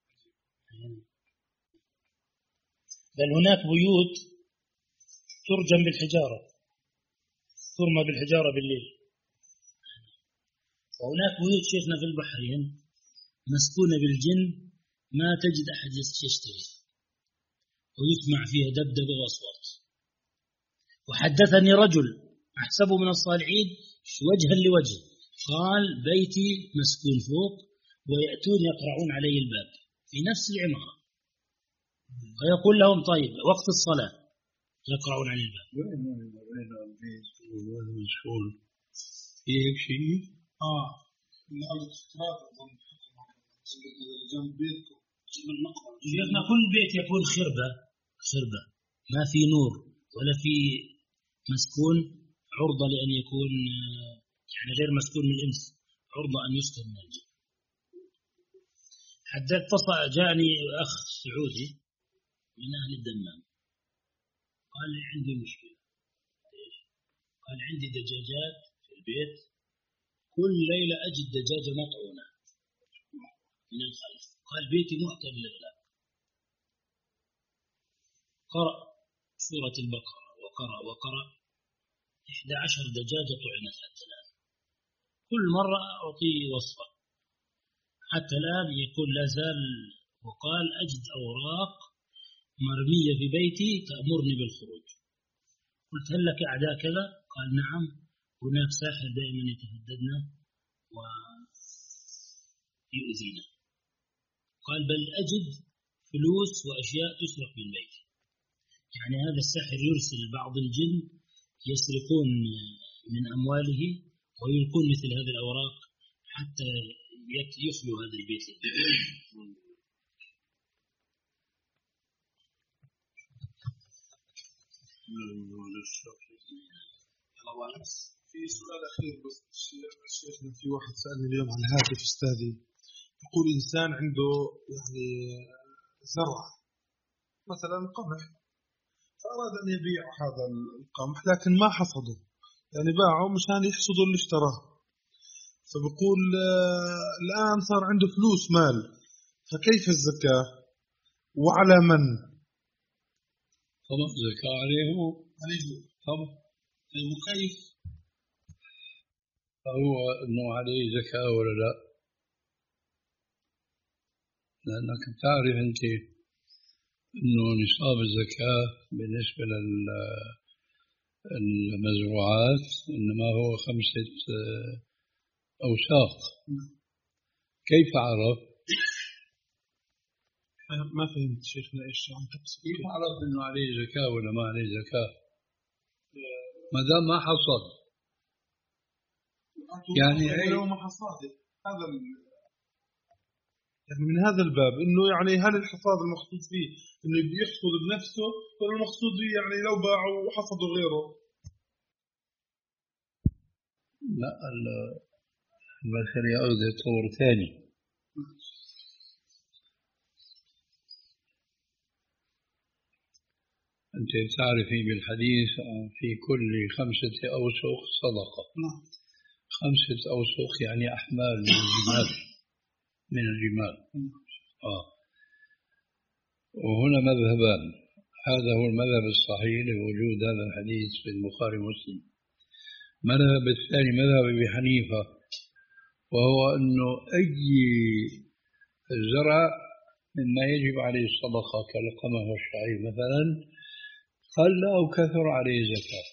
Speaker 6: بل هناك بيوت ترجم بالحجارة، ترمى بالحجارة بالليل. وهناك بيوت شيخنا في البحرين مسكونة بالجن ما تجد أحد يشتريها ويسمع فيها دبدبة وأصوات. وحدثني رجل أحسبه من الصالحين وجها لوجه قال بيتي مسكون فوق ويأتون يقرعون علي الباب في نفس العمارة ويقول لهم طيب وقت الصلاة يقرعون علي الباب.
Speaker 1: وين وين البيت وين مسؤول في هيك شيء؟
Speaker 3: اه من الاختلاط اظن جنب بيتكم
Speaker 6: شيخنا كل بيت يكون خربة خربة ما في نور ولا في مسكون عرضة لأن يكون يعني غير مسكون من الإنس عرضة أن يسكن من الجن. حتى اتصل جاءني أخ سعودي من أهل الدمام قال لي عندي مشكلة. قال عندي دجاجات في البيت كل ليلة أجد دجاجة مطعونة من الخلف. قال بيتي محكم للغلاق. قرأ سورة البقرة وقرأ وقرأ إحدى عشر دجاجة طعنت حتى الآن. كل مرة أعطيه وصفة حتى الآن يقول لا زال. وقال أجد أوراق مرمية في بيتي تأمرني بالخروج. قلت هل لك أعداء كذا؟ قال نعم هناك ساحر دائما يتهددنا ويؤذينا. قال بل أجد فلوس وأشياء تسرق من بيتي. يعني هذا الساحر يرسل بعض الجن يسرقون من أمواله ويلقون مثل هذه الأوراق حتى يخلو هذا البيت.
Speaker 3: في سؤال أخير بس الشيخنا في واحد سألني اليوم على الهاتف أستاذي يقول إنسان عنده يعني زرع مثلا قمح فأراد أن يبيع هذا القمح لكن ما حصده يعني باعه مشان يحصده اللي اشتراه. فبقول الآن صار عنده فلوس مال فكيف الزكاة وعلى من؟
Speaker 1: طبعا زكاة عليه هو
Speaker 3: عليه
Speaker 1: طبعا.
Speaker 3: طيب وكيف؟
Speaker 1: هو إنه عليه زكاة ولا لا؟ لأنك تعرف أنت إنه نصاب الزكاة بالنسبة للمزروعات إنما هو خمسة أوساق. كيف عرف؟
Speaker 3: ما فهمت شيخنا إيش عم تقصد؟
Speaker 1: كيف عرف إنه عليه زكاة ولا ما عليه زكاة؟ ما دام ما حصد يعني
Speaker 3: لو ما حصاد هذا يعني من هذا الباب إنه يعني هل الحصاد المقصود فيه إنه يحصد بنفسه ولا المقصود فيه يعني لو باعوا وحصدوا غيره؟
Speaker 1: لا المسألة يأخذ طور ثاني. أنت تعرفي بالحديث في كل خمسة أوسق صدقة. خمسة أوسق يعني أحمال من الجمال من الجمال. آه. وهنا مذهبان. هذا هو المذهب الصحيح لوجود هذا الحديث في البخاري ومسلم. مذهب الثاني مذهب أبي حنيفة وهو أنه أي زرع مما يجب عليه الصدقة كالقمح والشعير مثلا قل أو كثر عليه زكاة.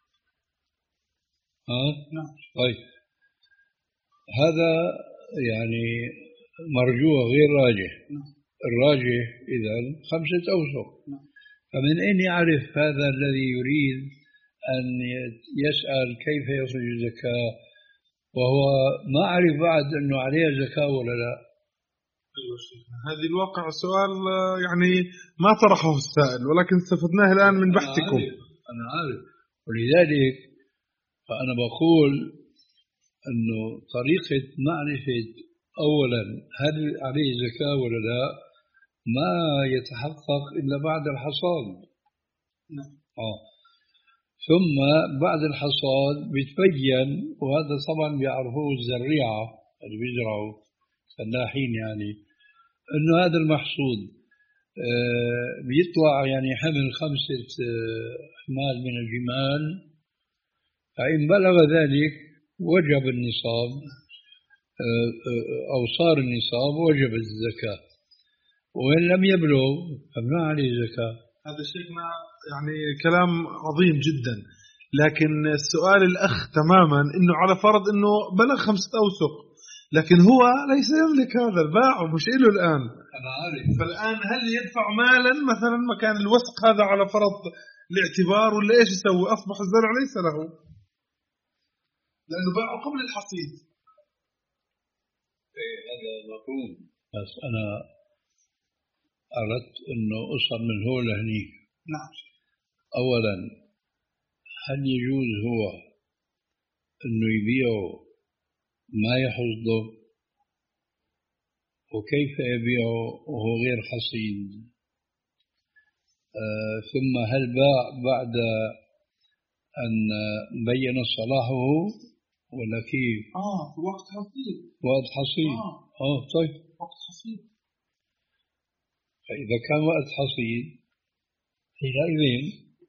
Speaker 1: ها؟
Speaker 3: نعم.
Speaker 1: طيب هذا يعني مرجوه غير راجح. الراجح إذن خمسة أوسق. فمن أين يعرف هذا الذي يريد أن يسأل كيف يخرج الزكاة وهو ما عرف بعد أنه عليه زكاة ولا لا؟
Speaker 3: هذه الواقع سؤال يعني ما طرحه السائل ولكن استفدناه الآن من بحثكم.
Speaker 1: أنا عارف, أنا عارف. ولذلك فأنا بقول أنه طريقة معرفة أولا هل عليه زكاة ولا لا ما يتحقق إلا بعد الحصاد.
Speaker 3: نعم.
Speaker 1: آه. ثم بعد الحصاد بتبين وهذا طبعا بيعرفوه الزريعة اللي بيزرعوا فلاحين يعني أنه هذا المحصود آه بيطلع يعني حمل خمسة آه أحمال من الجمال فإن بلغ ذلك وجب النصاب أو صار النصاب وجب الزكاة، وإن لم يبلغ فما عليه زكاة.
Speaker 8: هذا شيخنا يعني كلام عظيم جدا، لكن السؤال الأخ تماما إنه على فرض إنه بلغ خمسة أوسق، لكن هو ليس يملك هذا الباع ومش إله الآن.
Speaker 1: أنا عارف.
Speaker 8: فالآن هل يدفع مالا مثلا مكان الوسق هذا على فرض الاعتبار، ولا إيش يسوي؟ أصبح الزرع ليس له لأنه باعه قبل الحصيد.
Speaker 1: إيه هذا مفهوم، بس أنا أردت إنه أصل من هو لهنيك.
Speaker 8: نعم.
Speaker 1: أولا هل يجوز هو إنه يبيعه ما يحصده، وكيف يبيعه وهو غير حصيد؟ آه ثم هل باع بعد أن بين صلاحه ولا كيف؟
Speaker 8: آه في وقت حصيد.
Speaker 1: وقت حصيد.
Speaker 8: آه,
Speaker 1: آه طيب.
Speaker 8: وقت حصيد.
Speaker 1: فإذا كان وقت حصيد حينئذ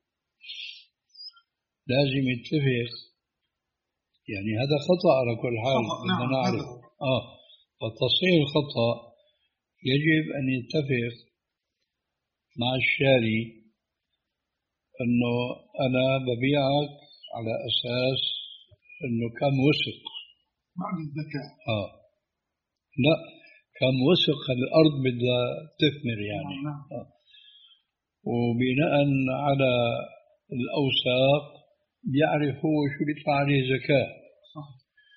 Speaker 1: لازم يتفق، يعني هذا خطأ على كل حال.
Speaker 8: نعم.
Speaker 1: نعرف. آه فتصحيح الخطأ يجب أن يتفق مع الشاري أنه أنا ببيعك على أساس أنه كم وسق
Speaker 8: بعد الزكاة.
Speaker 1: آه لا كم وسق الأرض بدها تثمر يعني.
Speaker 8: نعم.
Speaker 1: آه. وبناء على الأوساق يعرف هو شو بيطلع عليه زكاة.
Speaker 8: صح.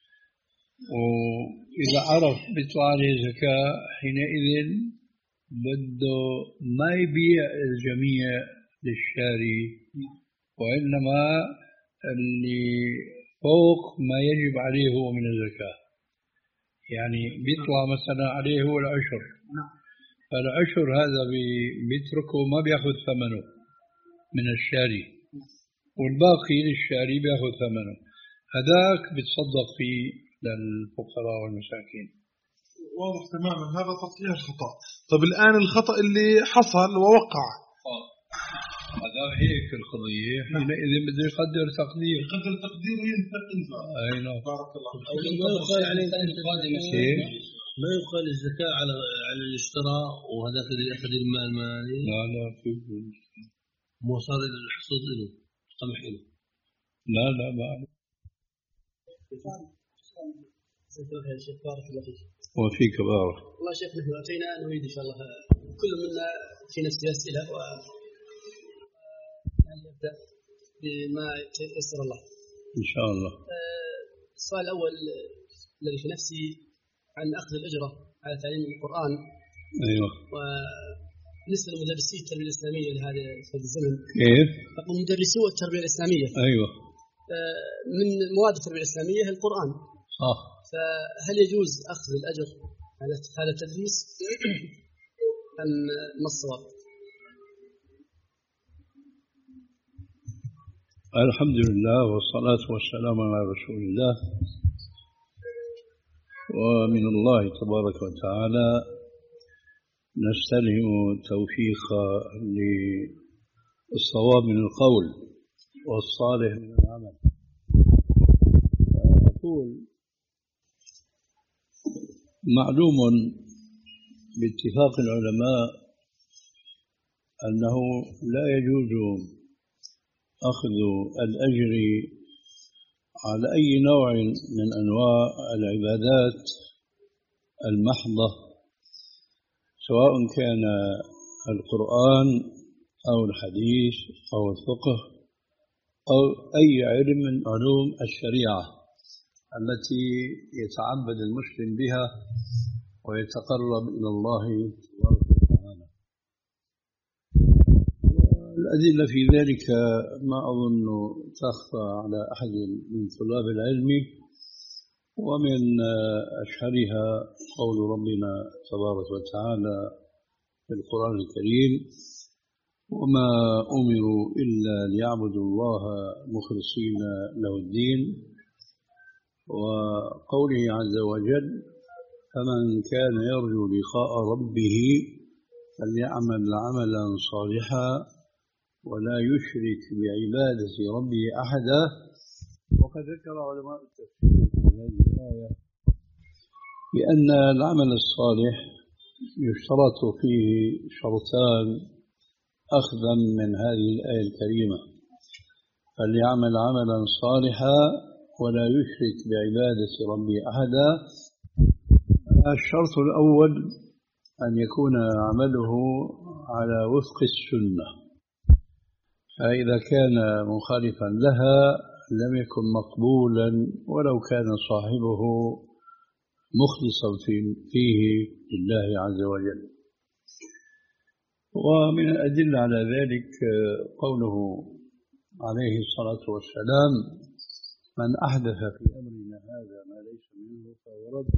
Speaker 1: وإذا عرف بيطلع عليه زكاة حينئذ بده ما يبيع الجميع للشاري، وإنما اللي فوق ما يجب عليه هو من الزكاة. يعني بيطلع مثلا عليه هو العشر، فالعشر هذا بيتركه ما بياخذ ثمنه من الشاري، والباقي للشاري بياخذ ثمنه، هذاك بتصدق فيه للفقراء والمساكين.
Speaker 8: واضح تماما، هذا تصحيح الخطأ. طب الآن الخطأ اللي حصل ووقع
Speaker 1: هذا هيك القضية، حينئذ بده يقدر تقدير
Speaker 8: يقدر تقدير وينتقل.
Speaker 1: أي نعم.
Speaker 8: بارك الله
Speaker 6: فيك. ما يقال عليه ما يقال الزكاة على على الاشتراء وهذاك اللي أخذ المال مالي.
Speaker 1: لا لا في
Speaker 6: مو صار الحصول له قمح له.
Speaker 1: لا لا ما وفيك بارك
Speaker 9: الله. شيخ نحن أتينا نريد إن شاء الله كل منا في نفس أسئلة و نبدأ بما يسر الله
Speaker 1: إن شاء الله.
Speaker 9: السؤال الأول الذي في نفسي عن أخذ الأجرة على تعليم القرآن.
Speaker 1: أيوة.
Speaker 9: وبالنسبة لمدرسي التربية الإسلامية لهذا الزمن.
Speaker 1: كيف؟
Speaker 9: أقول مدرسو التربية الإسلامية.
Speaker 1: أيوة.
Speaker 9: من مواد التربية الإسلامية القرآن.
Speaker 1: صح.
Speaker 9: فهل يجوز أخذ الأجر على هذا التدريس أم ما الصواب؟
Speaker 1: الحمد لله والصلاة والسلام على رسول الله. ومن الله تبارك وتعالى نستلهم توفيق للصواب من القول والصالح من العمل. أقول معلوم باتفاق العلماء أنه لا يجوز أخذ الأجر على أي نوع من أنواع العبادات المحضة، سواء كان القرآن أو الحديث أو الفقه أو أي علم من علوم الشريعة التي يتعبد المسلم بها ويتقرب إلى الله تبارك وتعالى. الأدلة في ذلك ما أظن تخفى على أحد من طلاب العلم، ومن أشهرها قول ربنا تبارك وتعالى في القرآن الكريم: وما أمروا إلا ليعبدوا الله مخلصين له الدين، وقوله عز وجل: فمن كان يرجو لقاء ربه فليعمل عملا صالحا ولا يشرك بعبادة ربه أحدا. وقد ذكر علماء التفسير في هذه الآية بأن العمل الصالح يشترط فيه شرطان أخذا من هذه الآية الكريمة: فليعمل عملا صالحا ولا يشرك بعبادة ربه أحدا. الشرط الأول أن يكون عمله على وفق السنة، فإذا كان مخالفا لها لم يكن مقبولا ولو كان صاحبه مخلصا فيه لله عز وجل. ومن الأدلة على ذلك قوله عليه الصلاة والسلام: من أحدث في أمرنا هذا ما ليس منه فهو رد.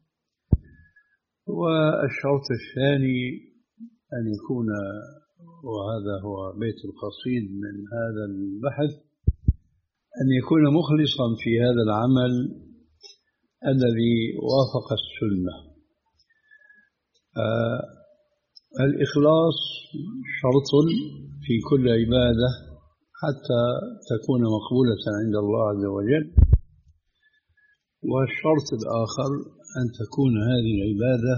Speaker 1: والشرط الثاني أن يكون، وهذا هو بيت القصيد من هذا البحث، أن يكون مخلصا في هذا العمل الذي وافق السنة. آه الإخلاص شرط في كل عبادة حتى تكون مقبولة عند الله عز وجل. والشرط الآخر أن تكون هذه العبادة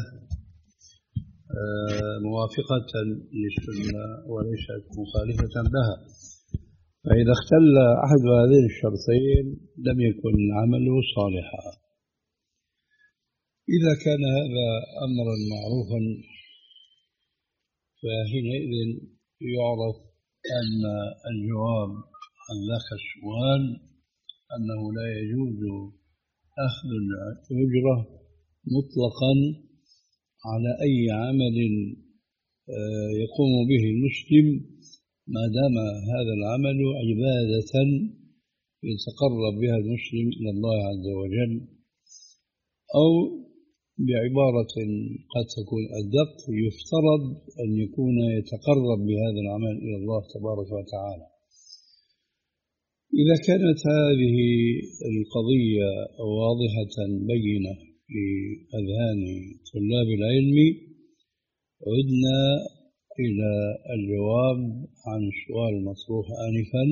Speaker 1: آه موافقة للسنة وليست مخالفة لها، فإذا اختل أحد هذين الشرطين لم يكن العمل صالحا. إذا كان هذا أمرا معروفا فحينئذ يعرف أن الجواب عن ذاك السؤال أنه لا يجوز أخذ الأجرة مطلقا على أي عمل يقوم به المسلم ما دام هذا العمل عبادة يتقرب بها المسلم إلى الله عز وجل، أو بعبارة قد تكون أدق يفترض أن يكون يتقرب بهذا العمل إلى الله تبارك وتعالى. إذا كانت هذه القضية واضحة بينة في أذهان طلاب العلم عدنا إلى الجواب عن السؤال المطروح آنفا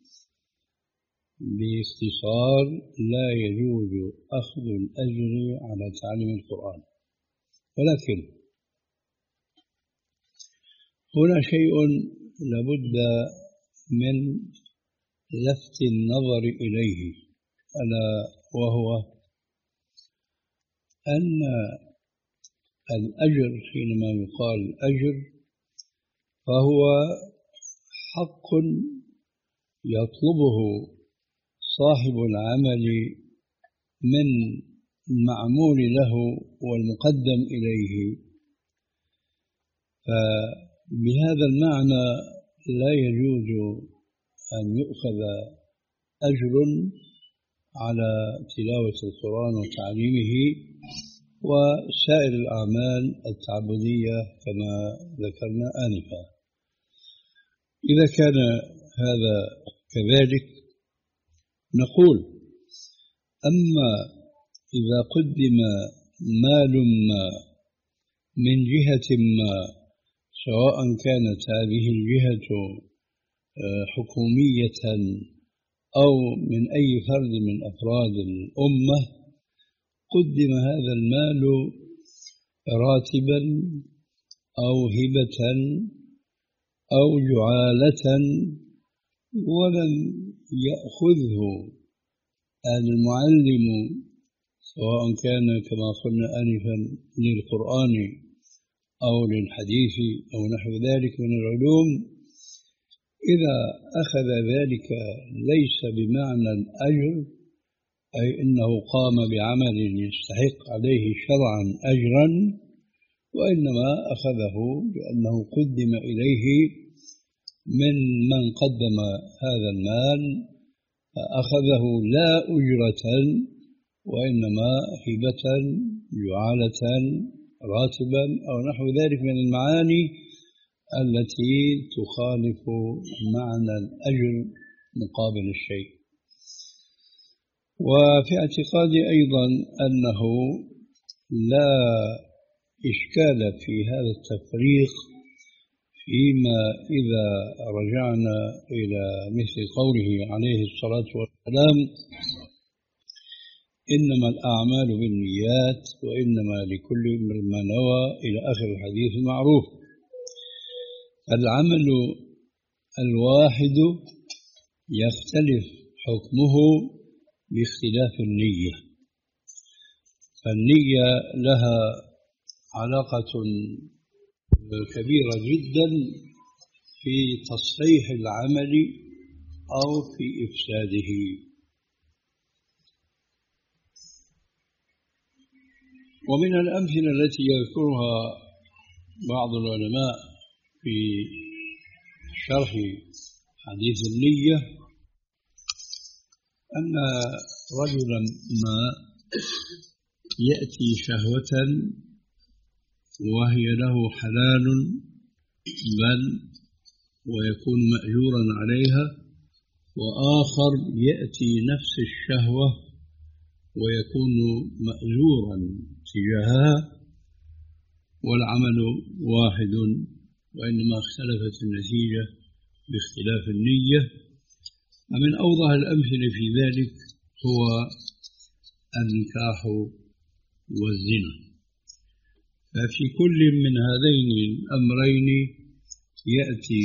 Speaker 1: باختصار: لا يجوز أخذ الأجر على تعليم القرآن. ولكن هنا شيء لابد من لفت النظر إليه، ألا وهو أن الأجر حينما يقال أجر فهو حق يطلبه صاحب العمل من المعمول له والمقدم إليه. فبهذا المعنى لا يجوز أن يؤخذ أجر على تلاوة القرآن وتعليمه وسائر الأعمال التعبدية كما ذكرنا آنفا. إذا كان هذا كذلك نقول: أما إذا قدم مال ما من جهة ما، سواء كانت هذه الجهة حكومية أو من أي فرد من أفراد الأمة، قدم هذا المال راتبا أو هبة أو جعالة ولم يأخذه المعلم سواء كان كما قلنا آنفا للقرآن أو للحديث أو نحو ذلك من العلوم، إذا أخذ ذلك ليس بمعنى الأجر، أي أنه قام بعمل يستحق عليه شرعا أجرا، وإنما أخذه بأنه قدم إليه من من قدم هذا المال، أخذه لا أجرة وإنما هبة جعالة راتبا أو نحو ذلك من المعاني التي تخالف معنى الأجر مقابل الشيء. وفي اعتقادي أيضا أنه لا إشكال في هذا التفريق فيما إذا رجعنا إلى مثل قوله عليه الصلاة والسلام: إنما الأعمال بالنيات وإنما لكل امرئ ما نوى إلى آخر الحديث المعروف. العمل الواحد يختلف حكمه باختلاف النية، فالنية لها علاقة كبيرة جدا في تصحيح العمل أو في إفساده. ومن الأمثلة التي يذكرها بعض العلماء في شرح حديث النية أن رجلا ما يأتي شهوة وهي له حلال بل ويكون مأجورا عليها، وآخر يأتي نفس الشهوة ويكون مأجورا تجاهها، والعمل واحد وإنما اختلفت النتيجة باختلاف النية. ومن أوضح الأمثلة في ذلك هو النكاح والزنا، ففي كل من هذين الأمرين يأتي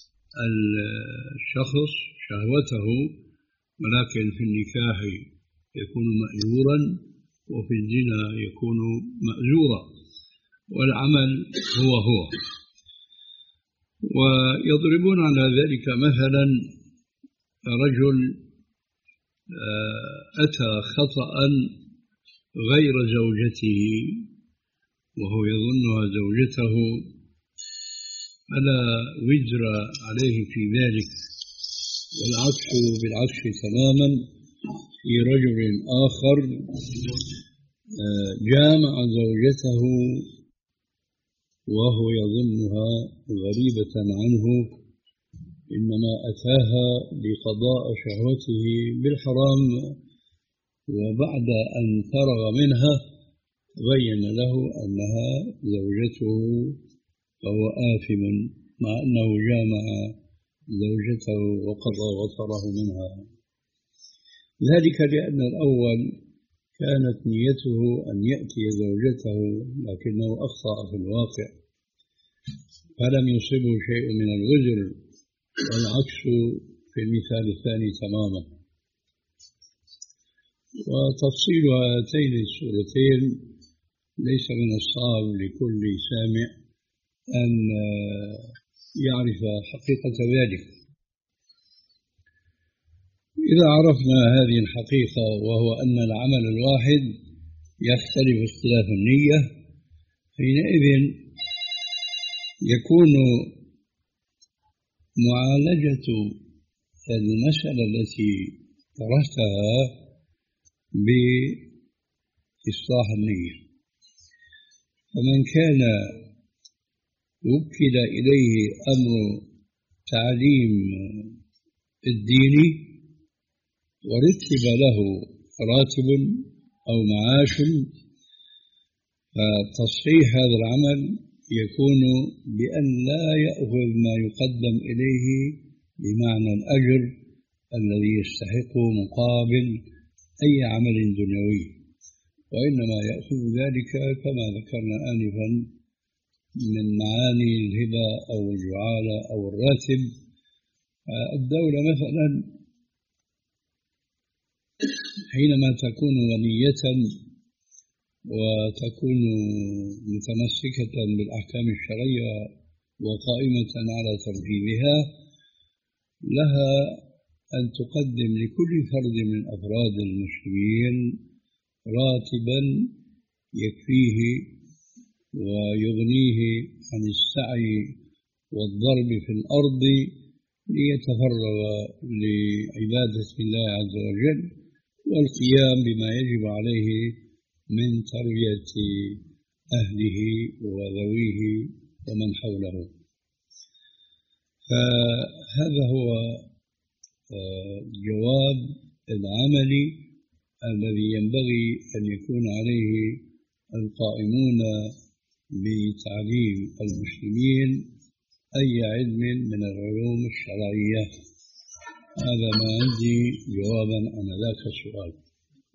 Speaker 1: الشخص شهوته، ولكن في النكاح يكون مأجورا وفي الزنا يكون مأجورا، والعمل هو هو. ويضربون على ذلك مثلا رجل أتى خطأ غير زوجته وهو يظنها زوجته، فلا وزر عليه في ذلك، والعكس بالعكس تماما في رجل آخر جامع زوجته وهو يظنها غريبة عنه، إنما أتاها لقضاء شهوته بالحرام، وبعد أن فرغ منها بين له أنها زوجته فهو آثم مع أنه جامع زوجته وقضى وطره منها، ذلك لأن الأول كانت نيته أن يأتي زوجته لكنه أخطأ في الواقع فلم يصبه شيء من الوزر، والعكس في المثال الثاني تماما. وتفصيل هاتين السورتين ليس من الصعب لكل سامع أن يعرف حقيقة ذلك. إذا عرفنا هذه الحقيقة وهو أن العمل الواحد يختلف اختلاف النية، حينئذ يكون معالجة المسألة التي طرحتها بإصلاح النية. فمن كان وكل إليه أمر تعليم الدين ورتب له راتب أو معاش، فتصحيح هذا العمل يكون بأن لا يأخذ ما يقدم إليه بمعنى الأجر الذي يستحقه مقابل أي عمل دنيوي، وإنما يأخذ ذلك كما ذكرنا آنفا من معاني الهبة أو الجعالة أو الراتب. الدولة مثلا حينما تكون غنية وتكون متمسكة بالأحكام الشرعية وقائمة على تنفيذها، لها أن تقدم لكل فرد من أفراد المسلمين راتبا يكفيه ويغنيه عن السعي والضرب في الأرض ليتفرغ لعبادة الله عز وجل والقيام بما يجب عليه من تربية أهله وذويه ومن حوله. فهذا هو جواب العمل الذي ينبغي أن يكون عليه القائمون بتعليم المسلمين أي علم من العلوم الشرعية. هذا ما عندي جوابا عن ذاك السؤال.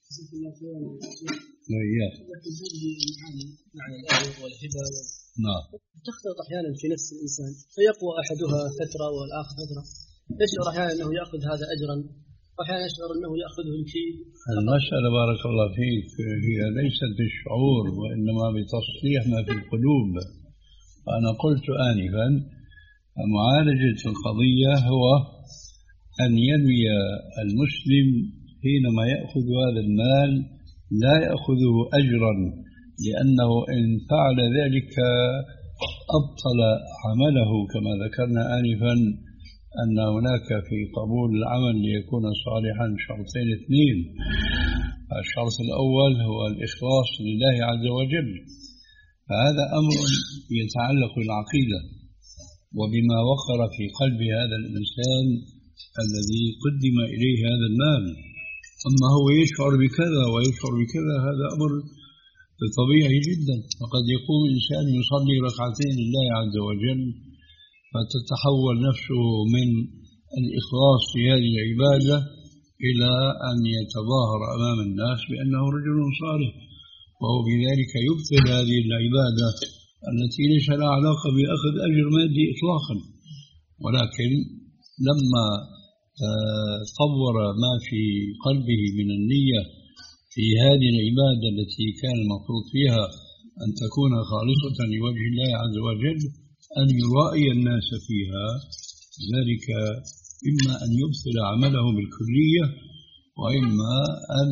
Speaker 9: معنى الآية والهبة
Speaker 1: نعم.
Speaker 9: تختلط أحيانا في نفس الإنسان فيقوى أحدها فترة والآخر فترة، يشعر أحيانا أنه يأخذ هذا أجرا وأحيانا يشعر أنه يأخذه الكيل.
Speaker 1: المسألة بارك الله فيك هي ليست بالشعور وإنما بتصحيح ما في القلوب. أنا قلت آنفا معالجة القضية هو أن ينوي المسلم حينما يأخذ هذا المال لا يأخذه أجرا، لأنه إن فعل ذلك أبطل عمله، كما ذكرنا آنفا أن هناك في قبول العمل ليكون صالحا شرطين اثنين. الشرط الأول هو الإخلاص لله عز وجل، فهذا أمر يتعلق بالعقيدة وبما وقر في قلب هذا الإنسان الذي قدم إليه هذا المال. أما هو يشعر بكذا ويشعر بكذا هذا أمر طبيعي جدا. فقد يقوم إنسان يصلي ركعتين لله عز وجل فتتحول نفسه من الإخلاص في هذه العبادة إلى أن يتظاهر أمام الناس بأنه رجل صالح، وهو بذلك يبطل هذه العبادة التي ليس لها علاقة بأخذ أجر مادي إطلاقا. ولكن لما صور ما في قلبه من النية في هذه العبادة التي كان المفروض فيها أن تكون خالصة لوجه الله عز وجل، أن يرائي الناس فيها، ذلك إما أن يبطل عمله بالكلية وإما أن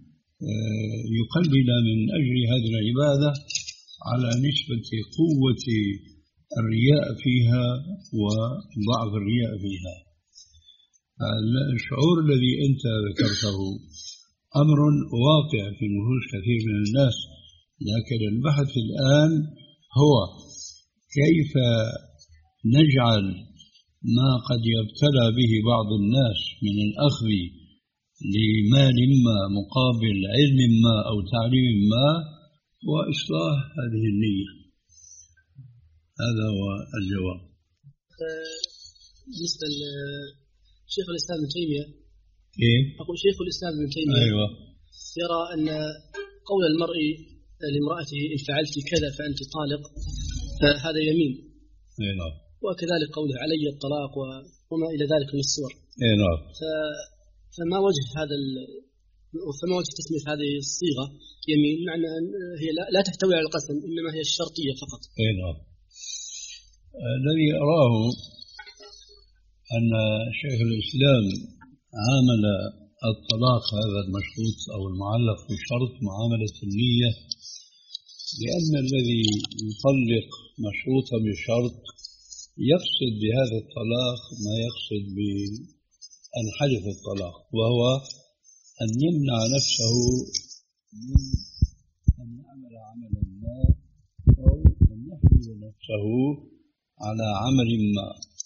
Speaker 1: يقلل من أجر هذه العبادة على نسبة قوة الرياء فيها وضعف الرياء فيها. الشعور الذي أنت ذكرته أمر واقع في نفوس كثير من الناس، لكن البحث الآن هو كيف نجعل ما قد يبتلى به بعض الناس من الأخذ لمال ما مقابل علم ما أو تعليم ما وإصلاح هذه النية. هذا هو الجواب.
Speaker 9: بالنسبة لشيخ الإسلام ابن تيمية،
Speaker 1: إيه؟
Speaker 9: أقول شيخ الإسلام ابن تيمية
Speaker 1: أيوة.
Speaker 9: يرى أن قول المرء لامرأته إن فعلت كذا فأنت طالق فهذا يمين.
Speaker 1: أيوة.
Speaker 9: وكذلك قوله علي الطلاق وما إلى ذلك من الصور.
Speaker 1: أيوة.
Speaker 9: فما وجه هذا فما وجه تسمية هذه الصيغة يمين، معنى أن هي لا تحتوي على القسم إنما هي الشرطية فقط.
Speaker 1: أيوة. الذي أراه أن شيخ الإسلام عامل الطلاق هذا المشروط أو المعلق بالشرط معاملة النية، لأن الذي يطلق مشروطا بالشرط يقصد بهذا الطلاق ما يقصد بأن حدث الطلاق، وهو أن يمنع نفسه من أن يعمل عملا ما أو أن يحمل نفسه على عمل ما.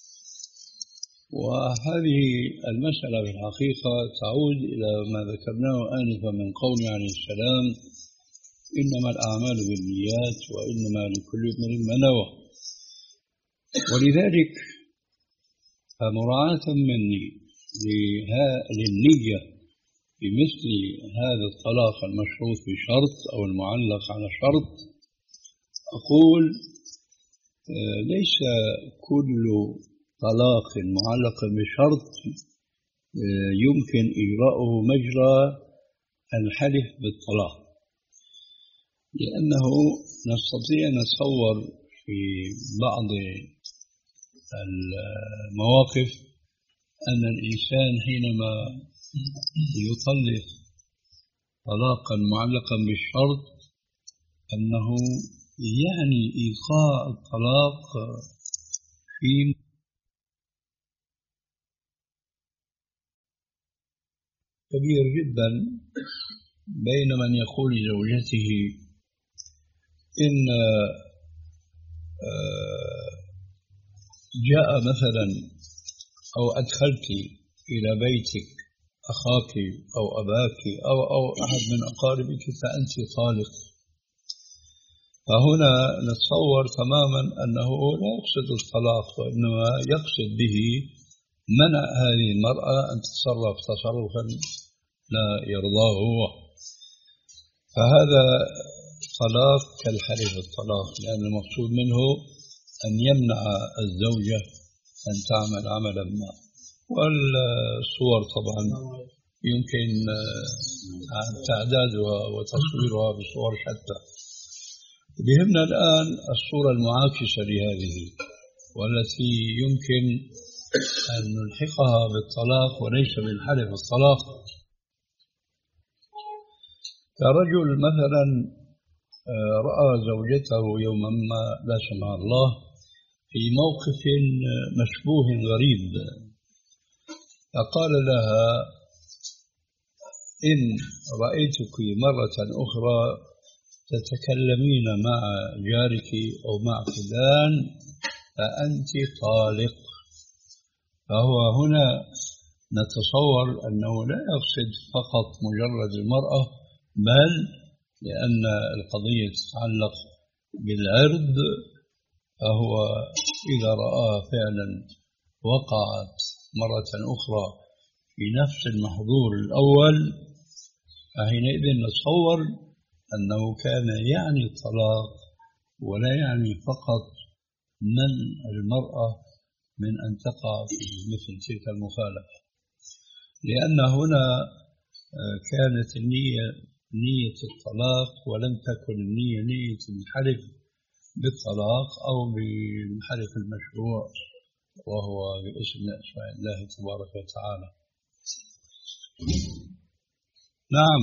Speaker 1: وهذه المسألة في الحقيقة تعود إلى ما ذكرناه آنفا من قول عليه السلام إنما الأعمال بالنيات وإنما لكل امرئ ما نوى. ولذلك فمراعاة مني للنية بمثل هذا الطلاق المشروط بشرط أو المعلق على شرط، أقول ليس كل طلاق معلق بشرط يمكن إجراؤه مجرى الحلف بالطلاق، لأنه نستطيع أن نتصور في بعض المواقف أن الإنسان حينما يطلق طلاقا معلقا بالشرط أنه يعني إيقاع الطلاق في كبير جدا بين من يقول لزوجته إن جاء مثلا أو أدخلت إلى بيتك أخاك أو أباك أو أو أحد من أقاربك فأنت طالق. فهنا نتصور تماما أنه لا يقصد الطلاق وإنما يقصد به منع هذه المرأة أن تتصرف تصرفا لا يرضاه هو. فهذا طلاق كالحلف الطلاق، لأن المقصود منه أن يمنع الزوجة أن تعمل عملا ما. والصور طبعا يمكن تعدادها وتصويرها بصور شتى. بهمنا الآن الصورة المعاكسة لهذه، والتي يمكن أن نلحقها بالطلاق وليس بالحلف الطلاق. كرجل مثلا رأى زوجته يوما ما لا سمح الله في موقف مشبوه غريب، فقال لها: إن رأيتك مرة أخرى تتكلمين مع جارك أو مع فلان فأنت طالق. فهو هنا نتصور أنه لا يقصد فقط مجرد المرأة، بل لأن القضية تتعلق بالعرض، فهو إذا رآها فعلا وقعت مرة أخرى في نفس المحظور الأول، فحينئذ نتصور أنه كان يعني الطلاق ولا يعني فقط منع المرأة من أن تقع في مثل تلك المخالفة، لأن هنا كانت النية نية الطلاق ولم تكن النية نية الحلف بالطلاق أو بالحلف المشروع وهو باسم أسماء الله تبارك وتعالى. نعم.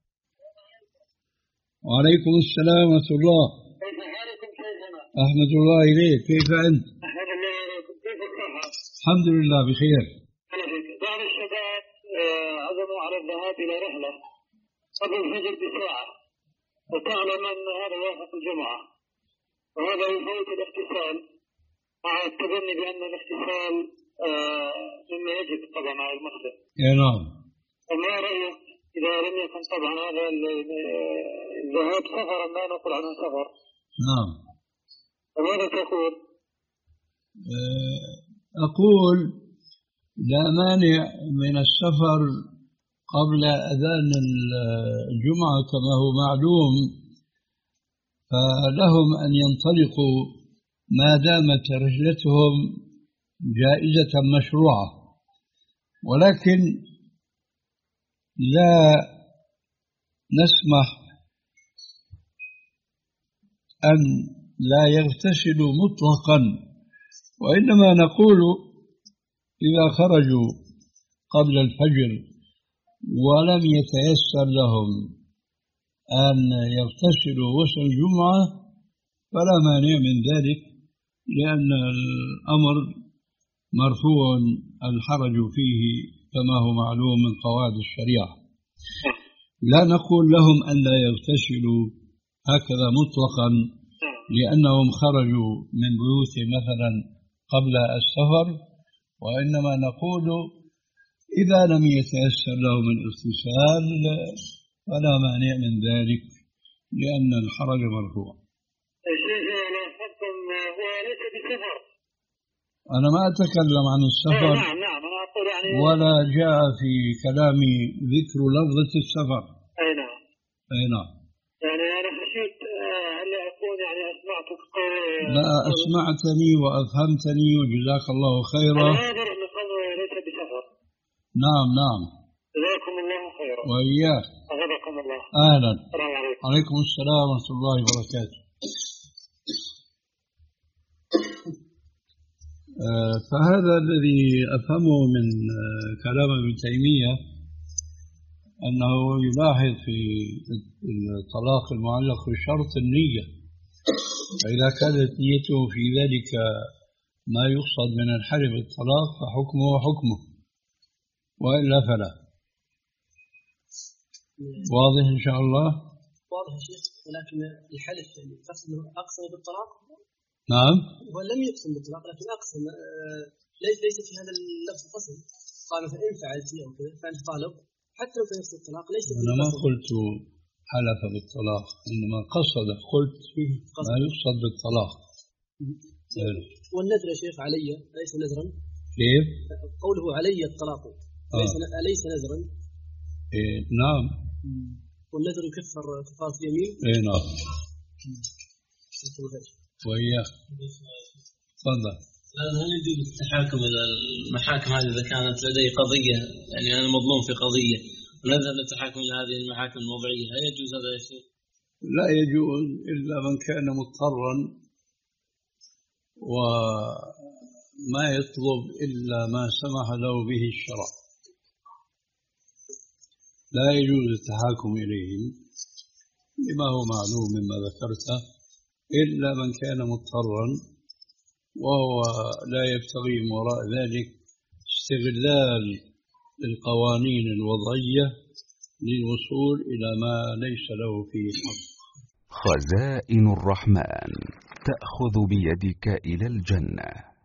Speaker 1: وعليكم السلام ورحمة الله.
Speaker 10: كيف حالكم شيخنا؟
Speaker 1: أحمد الله إليك، كيف أنت؟
Speaker 10: أحمد الله إليكم، كيف الصحة؟
Speaker 1: الحمد لله بخير.
Speaker 10: أنا فيك. بعض الشباب عزموا على الذهاب إلى رحلة قبل الفجر بساعة، وتعلم أن هذا يوافق الجمعة، وهذا يفوت الاغتسال مع التبني بأن الاغتسال مما يجب طبعا على المسلم.
Speaker 1: نعم.
Speaker 10: وما رأيك إذا لم يكن طبعا هذا الذهاب سفرا لا نقول عنه سفر؟
Speaker 1: نعم.
Speaker 10: وماذا تقول؟
Speaker 1: أقول لا مانع من السفر قبل أذان الجمعة كما هو معلوم، فلهم أن ينطلقوا ما دامت رحلتهم جائزة مشروعة، ولكن لا نسمح أن لا يغتسلوا مطلقا، وإنما نقول إذا خرجوا قبل الفجر ولم يتيسر لهم أن يغتسلوا وسط الجمعة فلا مانع من ذلك، لأن الأمر مرفوع الحرج فيه كما هو معلوم من قواعد الشريعة. لا نقول لهم أن لا يغتسلوا هكذا مطلقا لأنهم خرجوا من بيوتهم مثلا قبل السفر، وإنما نقول إذا لم يتيسر لهم الاغتسال فلا مانع من ذلك لأن الحرج مرفوع. أنا ما أتكلم عن السفر.
Speaker 10: نعم نعم أنا أقول يعني
Speaker 1: ولا جاء في كلامي ذكر لفظة السفر.
Speaker 10: أي نعم.
Speaker 1: أي نعم.
Speaker 10: يعني أنا خشيت هل أكون يعني أسمعتك قول.
Speaker 1: لا أسمعتني وأفهمتني وجزاك الله خيرا.
Speaker 10: أنا أدري أن الأمر ليس بسفر.
Speaker 1: نعم نعم.
Speaker 10: جزاكم الله خيرا.
Speaker 1: وإياك.
Speaker 10: أغفركم الله.
Speaker 1: أهلا.
Speaker 10: السلام عليكم.
Speaker 1: عليكم السلام ورحمة الله وبركاته. فهذا الذي أفهمه من كلام ابن تيمية أنه يلاحظ في الطلاق المعلق بشرط النية، فإذا كانت نيته في ذلك ما يقصد من الحلف الطلاق فحكمه حكمه، وإلا فلا. واضح إن شاء الله؟
Speaker 9: واضح يا شيخ، ولكن الحلف يعني قسم أقسم بالطلاق.
Speaker 1: نعم.
Speaker 9: هو لم يقسم بالطلاق لكن أقسم ليس ليس في هذا اللفظ قسم، قال فإن فعلت أو كذا فأنت طالق، حتى لو كان يقصد الطلاق ليس.
Speaker 1: أنا ما قلت حلف بالطلاق، إنما قصد، قلت ما يقصد بالطلاق.
Speaker 9: والنذر يا شيخ علي ليس نذرا.
Speaker 1: كيف؟
Speaker 9: قوله علي الطلاق ليس آه. أليس نذرا؟
Speaker 1: إيه نعم.
Speaker 9: والنذر يكفر كفارة اليمين.
Speaker 1: اي نعم. وإياه. تفضل.
Speaker 11: هل يجوز التحاكم إلى المحاكم هذه إذا كانت لدي قضية، يعني أنا مظلوم في قضية ونذهب للتحاكم إلى هذه المحاكم الوضعية، هل يجوز هذا يا شيخ؟
Speaker 1: لا يجوز إلا من كان مضطرا وما يطلب إلا ما سمح له به الشرع. لا يجوز التحاكم إليهم لما هو معلوم مما ذكرته إلا من كان مضطرا وهو لا يبتغي من وراء ذلك استغلال القوانين الوضعية للوصول إلى ما ليس له فيه حق.
Speaker 12: خزائن الرحمن تأخذ بيدك إلى الجنة.